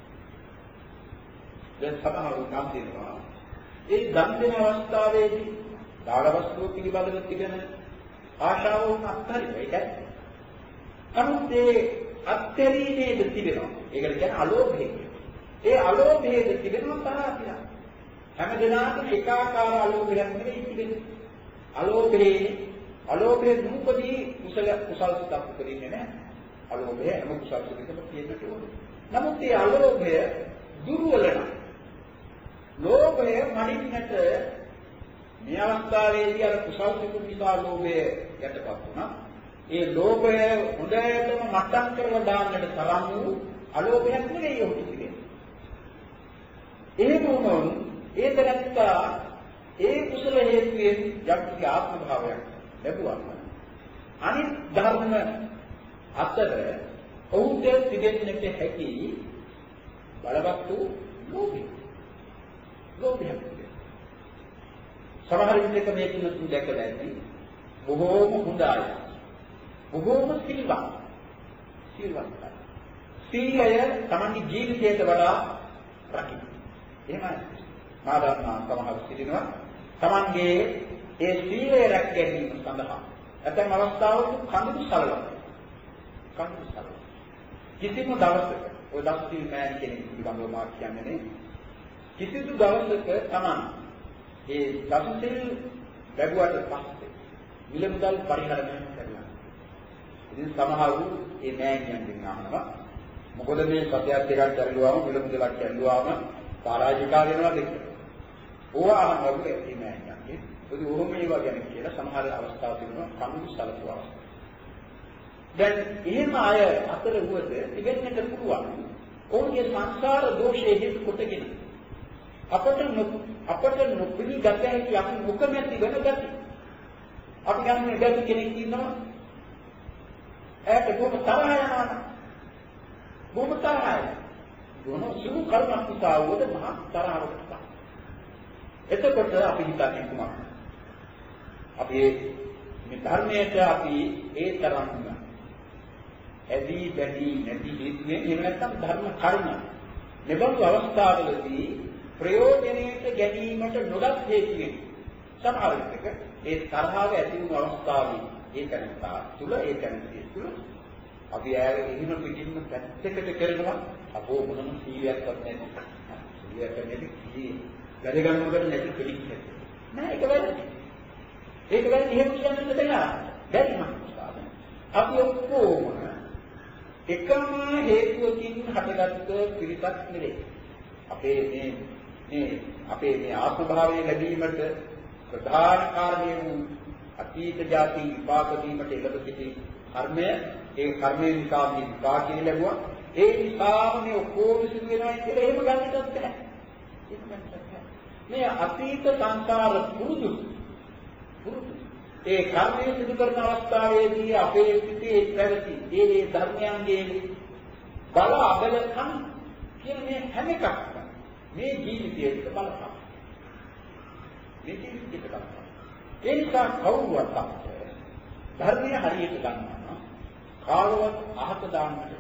දැන් සමහරව නම් දෙනවා. ඒ ධම් දෙන අවස්ථාවේදී දාන වස්තුව පිළිබඳව තිබෙන ආශාව උන් අත්හරිනවා. ඒකයි. නමුත් ඒ අත්හැරීමේද තිබෙනවා. ඒකට කියන්නේ අලෝභය. ඒ අලෝභයේ තිබෙනවා තරහිය. හැම දිනකටම ඒකාකාර අලෝභයක් නෙවෙයි තිබෙන්නේ. අලෝභයේ අලෝභයේ දුපදී කුසල කුසල සිතක් උපදින්නේ නැහැ. අලෝභය හැම කුසල සිතකම තියෙන්නට ඕනේ. නමුත් මේ අලෝභය දුර්වල නැහැ. ලෝභය මනින්නට මේ අවස්ථාවේදී අර කුසල් සිත නිසා ලෝභය යටපත් වුණා. ඒ ලෝභය හොඳටම මට්ටම් කරලා දාන්නට තරම් වූ අලෝභයක් නෙවෙයි ඔහු කියන්නේ. එහෙම වුණොත් ඒ තරත්තා ඒ කුසල හේතුයෙන් යක්ති ආත්ම භාවයක් ලැබුවා. අනිත් ධර්ම අතර ඔහුට තිබෙන්නට හැකි බලවත් වූ ලෝභය. ලෝභයක්. සමහර විටක මේ තුන දැකලා ඇති බොහෝම හොඳයි. බොහෝම සිල්වත්. සිල්වත්. සීලය තමන්ගේ ජීවිතයට වඩා රකින්න. එහෙමයි. ආදර්ශනා සමහර සිටිනවා තමන්ගේ ඒ සීලය රැක ගැනීම සඳහා ඇතැම් අවස්ථාවක කඳු සලවන. කඳු සලවන. කිසිම දවසක ඔය දස්තිල් මෑණි කෙනෙක් පිළිබඳව මා කියන්නේ නේ. කිසිදු දවසක තමන් ඒ දසසිල් ලැබුවට පස්සේ මිල මුදල් පරිහරණය කරනවා. ඉතින් සමහරු මේ මෑණියන්ගෙන් අහනවා මොකද මේ සත්‍යයක් දෙකක් දැල්ලුවාම මිල මුදලක් දැල්ලුවාම පරාජිකා වෙනවා දෙක. ඕවා අහනවා මේ මෑණියන්ගේ. ඔය ඕම ඒවා ගැන කියලා සමහර අවස්ථා තිබුණා කඳු සලකුවා. දැන් එහෙම අය අතර වුවද ඉගෙනගන්න පුළුවන්. ඔවුන්ගේ සංසාර දෝෂයේ හේතු කොටගෙන අපට අපට නොපිළිගත හැකි අපි මුකමැති වෙන ගති. අපි ගන්නේ ගැති කෙනෙක් ඉන්නවා. ඈට බොහොම තරහ යනවා. බොහොම තරහයි. බොහොම සුළු කරුණක් නිසා වුවද මහා තරහවට. එතකොට අපි හිතන්නේ කුමක්ද? අපි මේ ධර්මයට අපි ඒ තරම් ඇදී බැදී නැති හේතුවෙන් එහෙම නැත්නම් ධර්ම කර්ම මෙබඳු අවස්ථාවලදී ප්‍රයෝජනයට ගැනීමට නොදත් හේතුවෙන් සමහර විටක ඒ තරහව ඇති වූ අවස්ථාවේ ඒ තැනට තුල ඒ තැනදී තුල අපි ආයේ එහෙම පිටින්ම පැත්තකට කරනවා අපෝ මොනම සීලයක්වත් නැහැ. සීලයක් නැති කී වැඩ ගන්නකොට නැති කෙලික් නෑ ඒක වැරදි. ඒක වැරදි එහෙම කියන්නත් බෑ. බැරි මනසාව. අපි ඔක්කොම එකම හේතුවකින් හටගත්ත පිළිපත් නෙවේ. අපේ මේ මේ අපේ මේ ආත්ම භාවයේ ලැබීමට ප්‍රධාන කාරණය වූ අතීත જાති විපාක දීමට එළඹ සිටි කර්මය ඒ කර්මය නිසා මේ විපාකය ලැබුවා. ඒ නිසාම මේ ඔක්කොම සිදු වෙනවා කියලා එහෙම ගන්නටත් බෑ. ඒක මන්ට මේ අතීත සංසාර පුරුදු පුරුදු ඒ කර්මයේ සිදු කරන අවස්ථාවේදී අපේ සිටේ පැවති ඒ ධර්මයන්ගේ බල අබලකම් කියන මේ හැම එකක්ම මේ ජීවිතයට බලපාන මේ ජීවිතයට බලපාන ඒ නිසා කවුරුවත් ධර්මය හරියට ගන්නවා කාලවත් අහත දාන්නට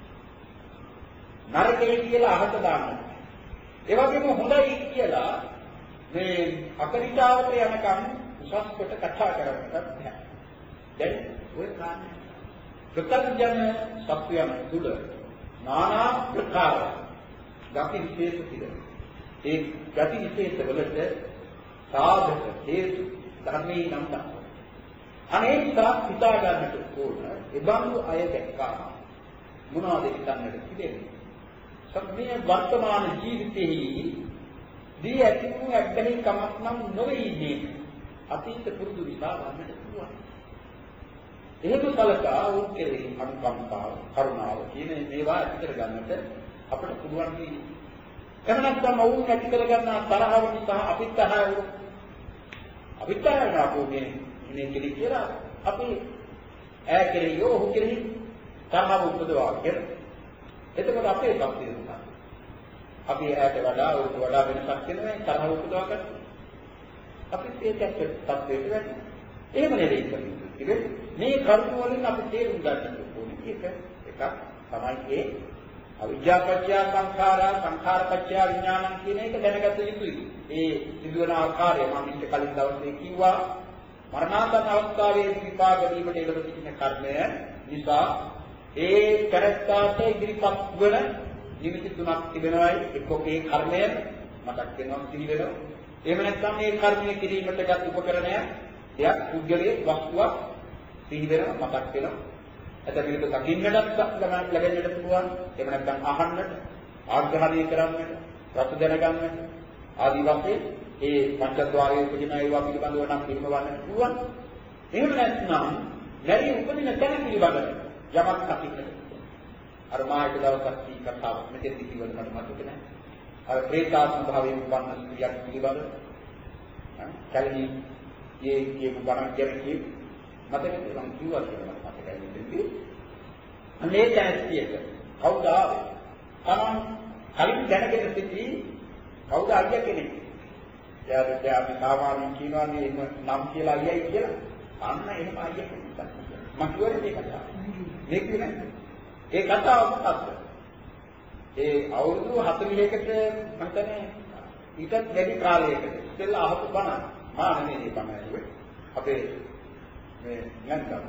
නරකයි කියලා අහත දාන්නට ඒ වගේම හොඳයි කියලා මේ අපරිතාවට යනකම් උසස් කොට කතා කරන්නත් බෑ. දැන් ඔය කාරණේ ප්‍රත්‍යඥ සත්‍යයන් තුල নানা ප්‍රකාර ගති විශේෂ තිබෙනවා. ඒ ගති විශේෂ වලට සාධක හේතු ධර්මයේ නම් දක්වනවා. අනේක හිතා ගන්නට ඕන ඒ බඳු අය දැක්කා මොනවද හිතන්නට තිබෙන්නේ? සම්මේ වර්තමාන ජීවිතයේ දී ඇති වූ ඇබ්බැහි කමක් නම් නොවේ ඉන්නේ. අතීත පුරුදු නිසා වන්නට පුළුවන්. එහෙම කලකා උන් කෙරෙහි අනුකම්පාව, කරුණාව කියන මේවා ඇති කර ගන්නට අපිට පුළුවන් වෙයි. එහෙම නැත්නම් වුන් ඇති කර ගන්න තරහව නිසා අපිත් තරහ අපිත් තරහ නාපෝනේ ඉන්නේ කෙලි කියලා අපි ඈ කෙරෙහි ඔහු කෙරෙහි තරහව උපදවා ගන්න. එතකොට අපේ කප්පිය දුන්නා. අපි ඈට වඩා උට වඩා වෙනසක් වෙනවා තරහව උපදවා ගන්න. අපි ඒකත් තත්ත්වයට වැඩි. එහෙම නෙවෙයි කියන්නේ. මේ කර්ම වලින් අපි තේරුම් ගන්න ඕනේ. ඒක එකක් තමයි ඒ අවිජ්ජා පත්‍ය සංඛාරා සංඛාර පත්‍ය විඥානං කියන එක දැනගත යුතුයි. ඒ සිදුවන ආකාරය මම ඉන්න කලින් දවසේ කිව්වා මරණාසන්න අවස්ථාවේදී විපාක දීමට එළඹ සිටින කර්මය නිසා ඒ කරත්තාට ඉදිරිපත් වන නිමිති තුනක් තිබෙනවායි. එක්කෝකේ කර්මය මතක් වෙනවා සිහි වෙනවා. එහෙම නැත්නම් මේ කර්මය කිරීමටගත් උපකරණය එයක් පුද්ගලයේ වස්තුවක් සිහි වෙනවා මතක් වෙනවා. එතන විදිහට දකින්නටත් ලැබෙන්නට පුළුවන්. එහෙම නැත්නම් අහන්නට, ආග්‍රහණය කරන්නට, රස දැනගන්නට ආදී වශයෙන් ඒ පංචද්වාරයේ උපදින ඒවා පිළිබඳව නම් පිළිමවන්නට පුළුවන්. එහෙම නැත්නම් නැරී උපදින තැන පිළිබඳව යමක් දකින්නට. අර මායික දවසක් කී කතාවක් මෙතෙන් කිව්වද මට මතක නැහැ. අර ප්‍රේතාත්ම භාවයෙන් උපන්න ස්ත්‍රියක් පිළිබඳව කලින් මේ කියපු බණක් කියන්නේ මතකද මම කිව්වා කියලා මතකයි මෙතනදී. අනේ තැනස්තියක කවුද ආවේ? තමන් කලින් දැනගෙන සිටි කවුද අයියා කෙනෙක්. එයාට අපි සාමාන්‍යයෙන් කියනවා මේ නම් කියලා අයියයි කියලා. අන්න එහෙම අයියා කෙනෙක්. මම කියවනේ මේ කතාව. මේක නේ. ඒ කතාව මොකක්ද? ඒ අවුරුදු හතළිහකට මම හිතන්නේ ඊටත් වැඩි කාලයකට ඉස්සෙල්ලා අහපු බණ මා නෙමෙයි බණ ඇහුවේ. අපේ මේ නන්දම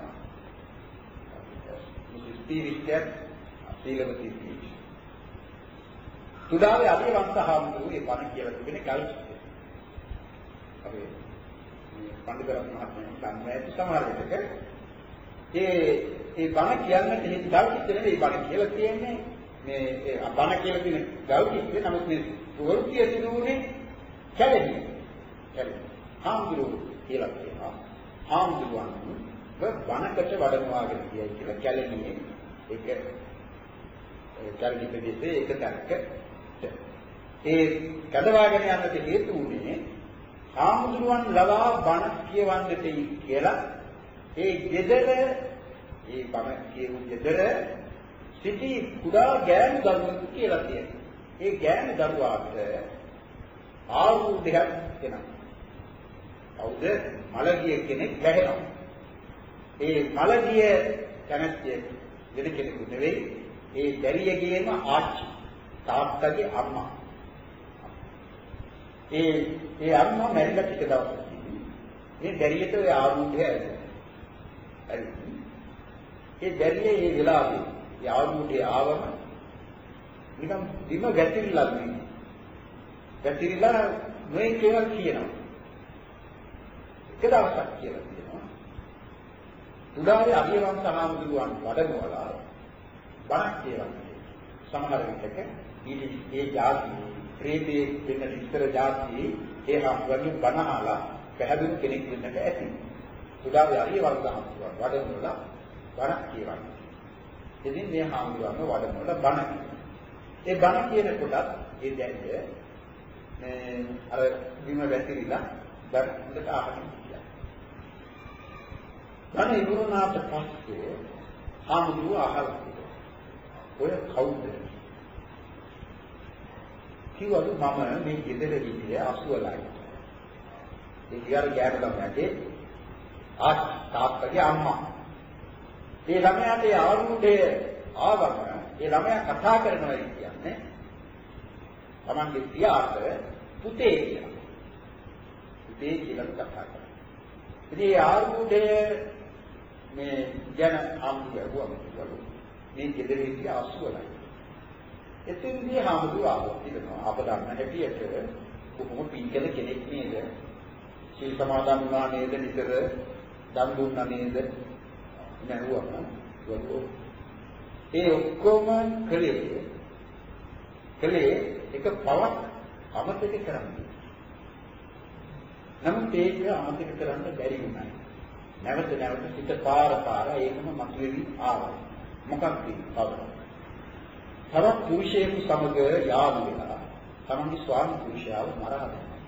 මිසිස් පීරිස්ටර් සීලවතී පීරිස්. තුඩාවේ අභිවංශ හාමුදුරුවෝ මේ බණ කියලා තිබෙන ගල්ස්. අපේ මේ පඬිතුරන් මහත්මයා සම්මත සමහර විටක ඒ ඒ බණ කියන්නට හේතු ගල්කිට නෙවෙයි බණ කියලා කියන්නේ මේ ඒ බණ කියලා තියෙන ගල්කිට නමුත් මේ වෘත්තිය සිදුුනේ කැලණිය. කැලණිය. හාමුදුරුවෝ කියලා කියනවා. හාමුදුරුවන් වණකට වඩනවාගෙන කියයි කියලා කැලණියේ ඒක ඒ කැලණිය ප්‍රදේශයේ එක තැනක ඒ කඩවාගෙන යන්නට හේතු වුණේ හාමුදුරුවන් ලවා බණ කියවන්නට කියලා ඒ ගෙදර ඒ බණ කියපු ගෙදර සිටි කුඩා ගෑනු දරුවෙකු කියලා තියෙනවා. ඒ ගෑනු දරුවාට ආයුධයක් දෙනවා. කවුද? මලගිය කෙනෙක් වැහෙනවා. ඒ මලගිය තැනැත්තිය වෙන කෙනෙකු නෙවෙයි. ඒ දැරියගේම ආච්චි තාත්තගේ අම්මා. ඒ ඒ අම්මා මැරිලා ටික දවසක්. මේ දැරියට ඔය ආයුධය ඇවිත්. ඒ දැරියේ ඒ වෙලාවේ ඒ ආයුධය ආවම නිකන් බිම වැතිරිලා නෙමෙයි. වැතිරිලා නොයේ කියලා කියනවා. එක දවසක් කියලා කියනවා. උදාහරණ අභිවංශ හාමුදුරුවන් වඩනවලා බණක් කියවන්නේ. සමහර විටක ඒ ජාති ප්‍රේතේ වෙන විස්තර ජාති ඒ හාමුදුරුවන් බණ අහලා පැහැදිලි කෙනෙක් වෙන්නට ඇති. උදාහරණ අභිවංශ හාමුදුරුවන් වඩනවලා බණක් කියවන්නේ. ඉතින් මේ හාමුදුරුවන්ව වඩනවලා බණ ඒ බණ කියන කොටත් ඒ දැන්නේ මේ අර බිම වැතිරිලා බණට අහගෙන ඉන්නවා. බණ ඉවරනාට පස්සේ හාමුදුරුවෝ අහලා ඔය කවුද? කිව්වලු මම මේ ගෙදර හිටියේ අසුවලයි. ඒ කියාර ගෑනු ළමයාගේ ආ තාත්තගේ අම්මා. ඒ ළමයාට ඒ ආරුඩය ආවම ඒ ළමයා කතා කරනවා කියන්නේ තමන්ගේ පියාට පුතේ කියලා. පුතේ කියලා කතා කරනවා. ඉතින් ඒ ආරුඩය මේ ජන ආම්බුවම කියවලු මේ ගෙදර හිටිය අසුවලයි. එතෙන්දී හාමුදුරුවෝ කියනවා අප දන්න හැටියට කොහොම පින්කල කෙනෙක් නේද? සීල් සමාදන් වුණා නේද? නිතර දන් දුන්නා නේද? නැහුවම වලෝ ඒ ඔක්කොම කලේ කලේ එක පවක් අමතක කරන්නේ. නමුත් ඒක අමතක කරන්න බැරි වුණා. නැවත නැවත සිත පාර පාර ඒකම මතුවෙවි ආවා. මොකක්ද පව? තවත් පුරුෂයෙකු සමග යාළු වෙලා තමන්ගේ ස්වාමි පුරුෂයාව මරා දැම්මා.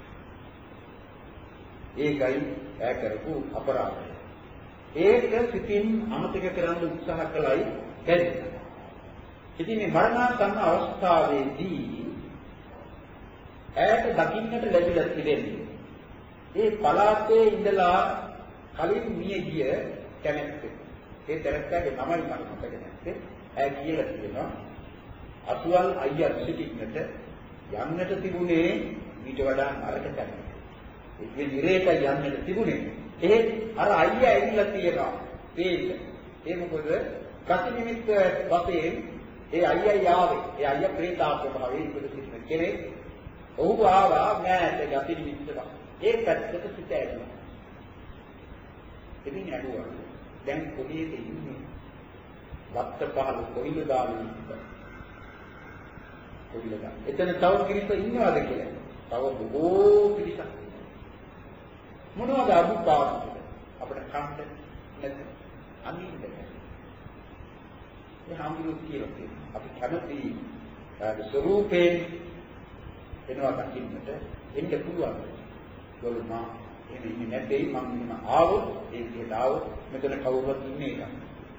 ඒකයි ඈ කරපු අපරාධය. ඒක සිතින් අමතක කරන්න උත්සාහ කළයි බැරි. ඉතින් මේ මරණාසන්න අවස්ථාවේදී ඈට දකින්නට ලැබිලා තිබෙන්නේ ඒ පලාතේ ඉඳලා කලින් මිය ගිය කෙනෙක්. ඒ තැනැත්තාගේ නමයි මට මතක නැත්තේ. ඈ කියලා කියනවා අසුවල් අයියා සිටින්නට යන්නට තිබුණේ ඊට වඩා නරක තැනක. ඒ නිරේත යන්නට තිබුණේ. ඒ අර අයියා ඇවිල්ලා තියෙනවා. ඒක ඒ මොකද කටි නිමිත්ත වශයෙන් ඒ අයියා යාවේ. ඒ අයියා ප්‍රේතාත්ම භාවයේ ඉපද සිටින කෙනෙක්. ඔහු ආවා මෑත ගති නිමිත්තට. ඒ පැත්තට සිට ඇවිල්ලා. ඉතින් ඇහුවා දැන් කොහේද ඉන්නේ? වත්ත පහළ කොයිල දාන්නේ? කොයිල දාන. එතන තව කිරිස ඉන්නවද කියලා. තව බොහෝ කිරිසක්. මොනවද අදුපාඩු අපිට කන්ට නැත්නම් අනින්ද මේ හාමුදුරුවෝ කියලා අපි කැමති ස්වරූපයෙන් එනවා දකින්නට එන්න පුළුවන්. ගොල්මා එහෙම ඉන්නේ නැtei මම මෙහෙම ආවොත් ඒ විදිහට ආවොත් මෙතන කවුරුත් ඉන්නේ නැහැ.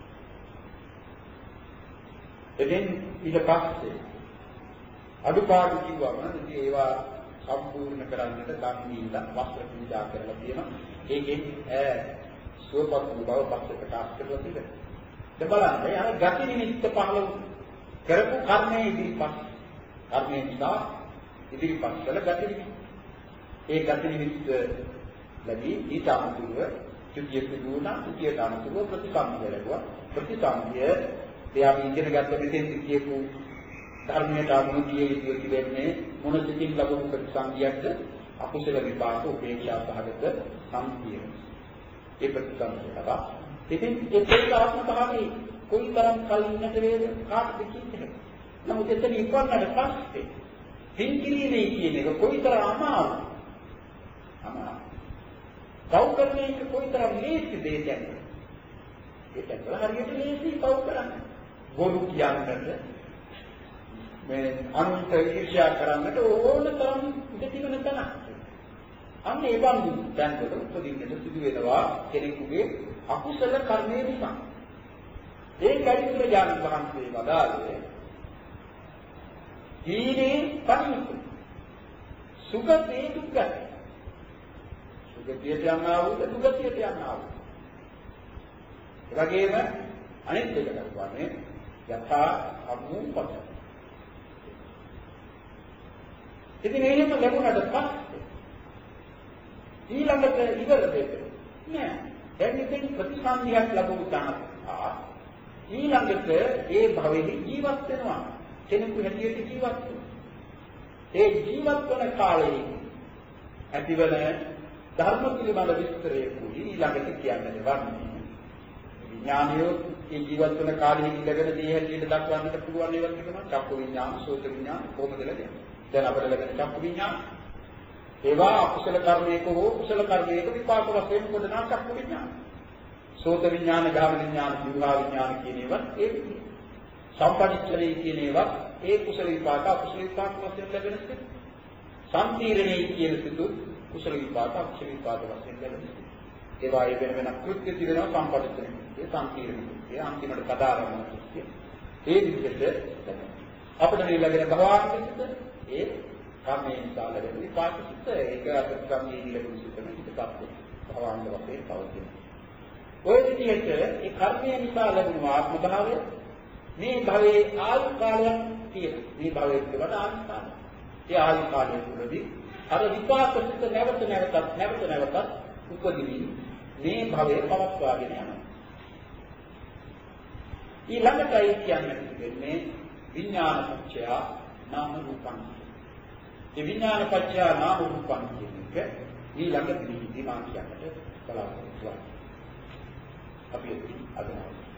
එදින් ඊට පස්සේ අදුපාඩු කිව්වම ඉතින් ඒවා සම්පූර්ණ කරන්නට දන් දීලා වස්ත්‍ර පූජා කරලා තියෙනවා. ඒකෙන් ඈ සුවපත් බව පස්සේ ප්‍රකාශ කරලා තියෙනවා. දැන් බලන්න අර ගති නිමිත්ත පහළ කරපු කර්මයේ ඉදිරිපත් කර්මයේ නිසා ඉදිරිපත් කළ ගති නිමිත්ත. ඒ ගති නිමිත්ත ලැබී ඊට අනුව චුතිය සිදුවුණා. චුතියට අනුව ප්‍රතිසම්පිය ලැබුවා. ප්‍රතිසම්පිය එයා ඉගෙන ගත්ත මෙතෙන් කියපු ධර්මයට අනුව කිය යුතු තිබෙන්නේ මොන සිතින් ලැබුණු ප්‍රතිසම්පියක්ද? අකුසල විපාක උපේක්ෂා සහගත සම්පිය. ඒ ප්‍රතිසම්පිය ලබා. ඉතින් ඒ ප්‍රේතාත්ම භාවයේ කොයිතරම් කලින්නට වේද කාටද කියන්නේ. නමුත් එතන ඉක්වන්නට පස්සේ හින්කිරීමේ කියන එක කොයිතරම් අමාරුද? අමාරු. කවුකරන්නේ එක කොයිතරම් ලේසි දෙයක් කියන්නේ. ඒක හරියට ලේසි කවු කරන්නේ. බොරු කියන්නට මේ අනුන්ට ඊර්ෂ්‍යා කරන්නට ඕන තරම් ඉතිතිවන තැන. අන්න ඒ බඳු දැන්වල උපදින්නට සිදු වෙනවා කෙනෙකුගේ අකුසල කර්මය නිසා. ඒ කැඩිතුල ඥාන වහන්සේ වදාළේ හීනේ පරිණිත සුගතේ දුක්ගත සුගතියට යනවා වූ දුගතියට යනවා වූ ඒ වගේම අනිත් එක කරන්නේ යථා අමුපත. ඉතින් එහෙම ලැබුණාට පස්සේ ඊළඟට ඉවර දෙන්න නෑ. දැන් ඉතින් ප්‍රතිසන්දියක් ලැබුණු තැනක ඊළඟට ඒ භවෙහි ජීවත් වෙනවා. කෙනෙකු හැටියට ජීවත් වෙනවා. ඒ ජීවත් වන කාලයේ ඇතිවන ධර්ම පිළිබඳ විස්තරයකුයි ඊළඟට කියන්නට වන්නේ. විඥානය ඒ ජීවත් වන කාලෙහි ඉඳගෙන මේ හැටියට දක්වන්නට පුළුවන් ඒවත් එකම චක්කු විඥාන, සෝත විඥාන කොහොමද ලැබෙන්නේ? දැන් අපිට ලැබෙන චක්කු විඥාන ඒවා අකුසල කර්මයක හෝ කුසල කර්මයක විපාක වශයෙන් පොදනා චක්කු විඥාන. සෝත විඥාන, ගාම විඥාන, විභා විඥාන කියන ඒවා ඒ විදිහට. සම්පටිච්ඡලයේ කියන ඒවා ඒ කුසල විපාක අකුසල විපාක වශයෙන් ලැබෙන සිත්. සම්පීර්ණයේ කියන සිතු කුසල විපාක අකුසල විපාක වශයෙන් ලැබෙන සිත්. ඒවා ඒ වෙන වෙන කෘත්‍ය තිබෙනවා සම්පටිච්ඡලයේ. ඒ සම්පීර්ණයේ. ඒ අන්තිමට කදාරම සිත්. ඒ විදිහට අපිට මේ ලැබෙන භවආත්මික සිත් ඒ කර්මයෙන් නිසා ලැබෙන විපාක සිත් ඒක අපිට කර්මයෙන් ලැබෙන සිත් නෙවෙයි පිටපත්. භවආන්ත වශයෙන් පවතින. ඔය විදිහට ඒ කර්මය නිසා ලැබෙන ආත්ම භාවය මේ භවයේ ආයු කාලයක් තියෙනවා. මේ භවයේ වල ආයු කාලය. ඒ ආයු කාලය තුළදී අර විපාක සිත නැවත නැවතත් නැවත නැවතත් උපදිමින් මේ භවයේ පවත්වාගෙන යනවා. ඊළඟටයි කියන්නේ විඥාන පත්‍ය නාම රූපං. ඒ විඥාන පත්‍ය නාම රූපං කියන එක ඊළඟ දිනී දිනා කියන්නට බලාපොරොත්තු වෙනවා. අපි අද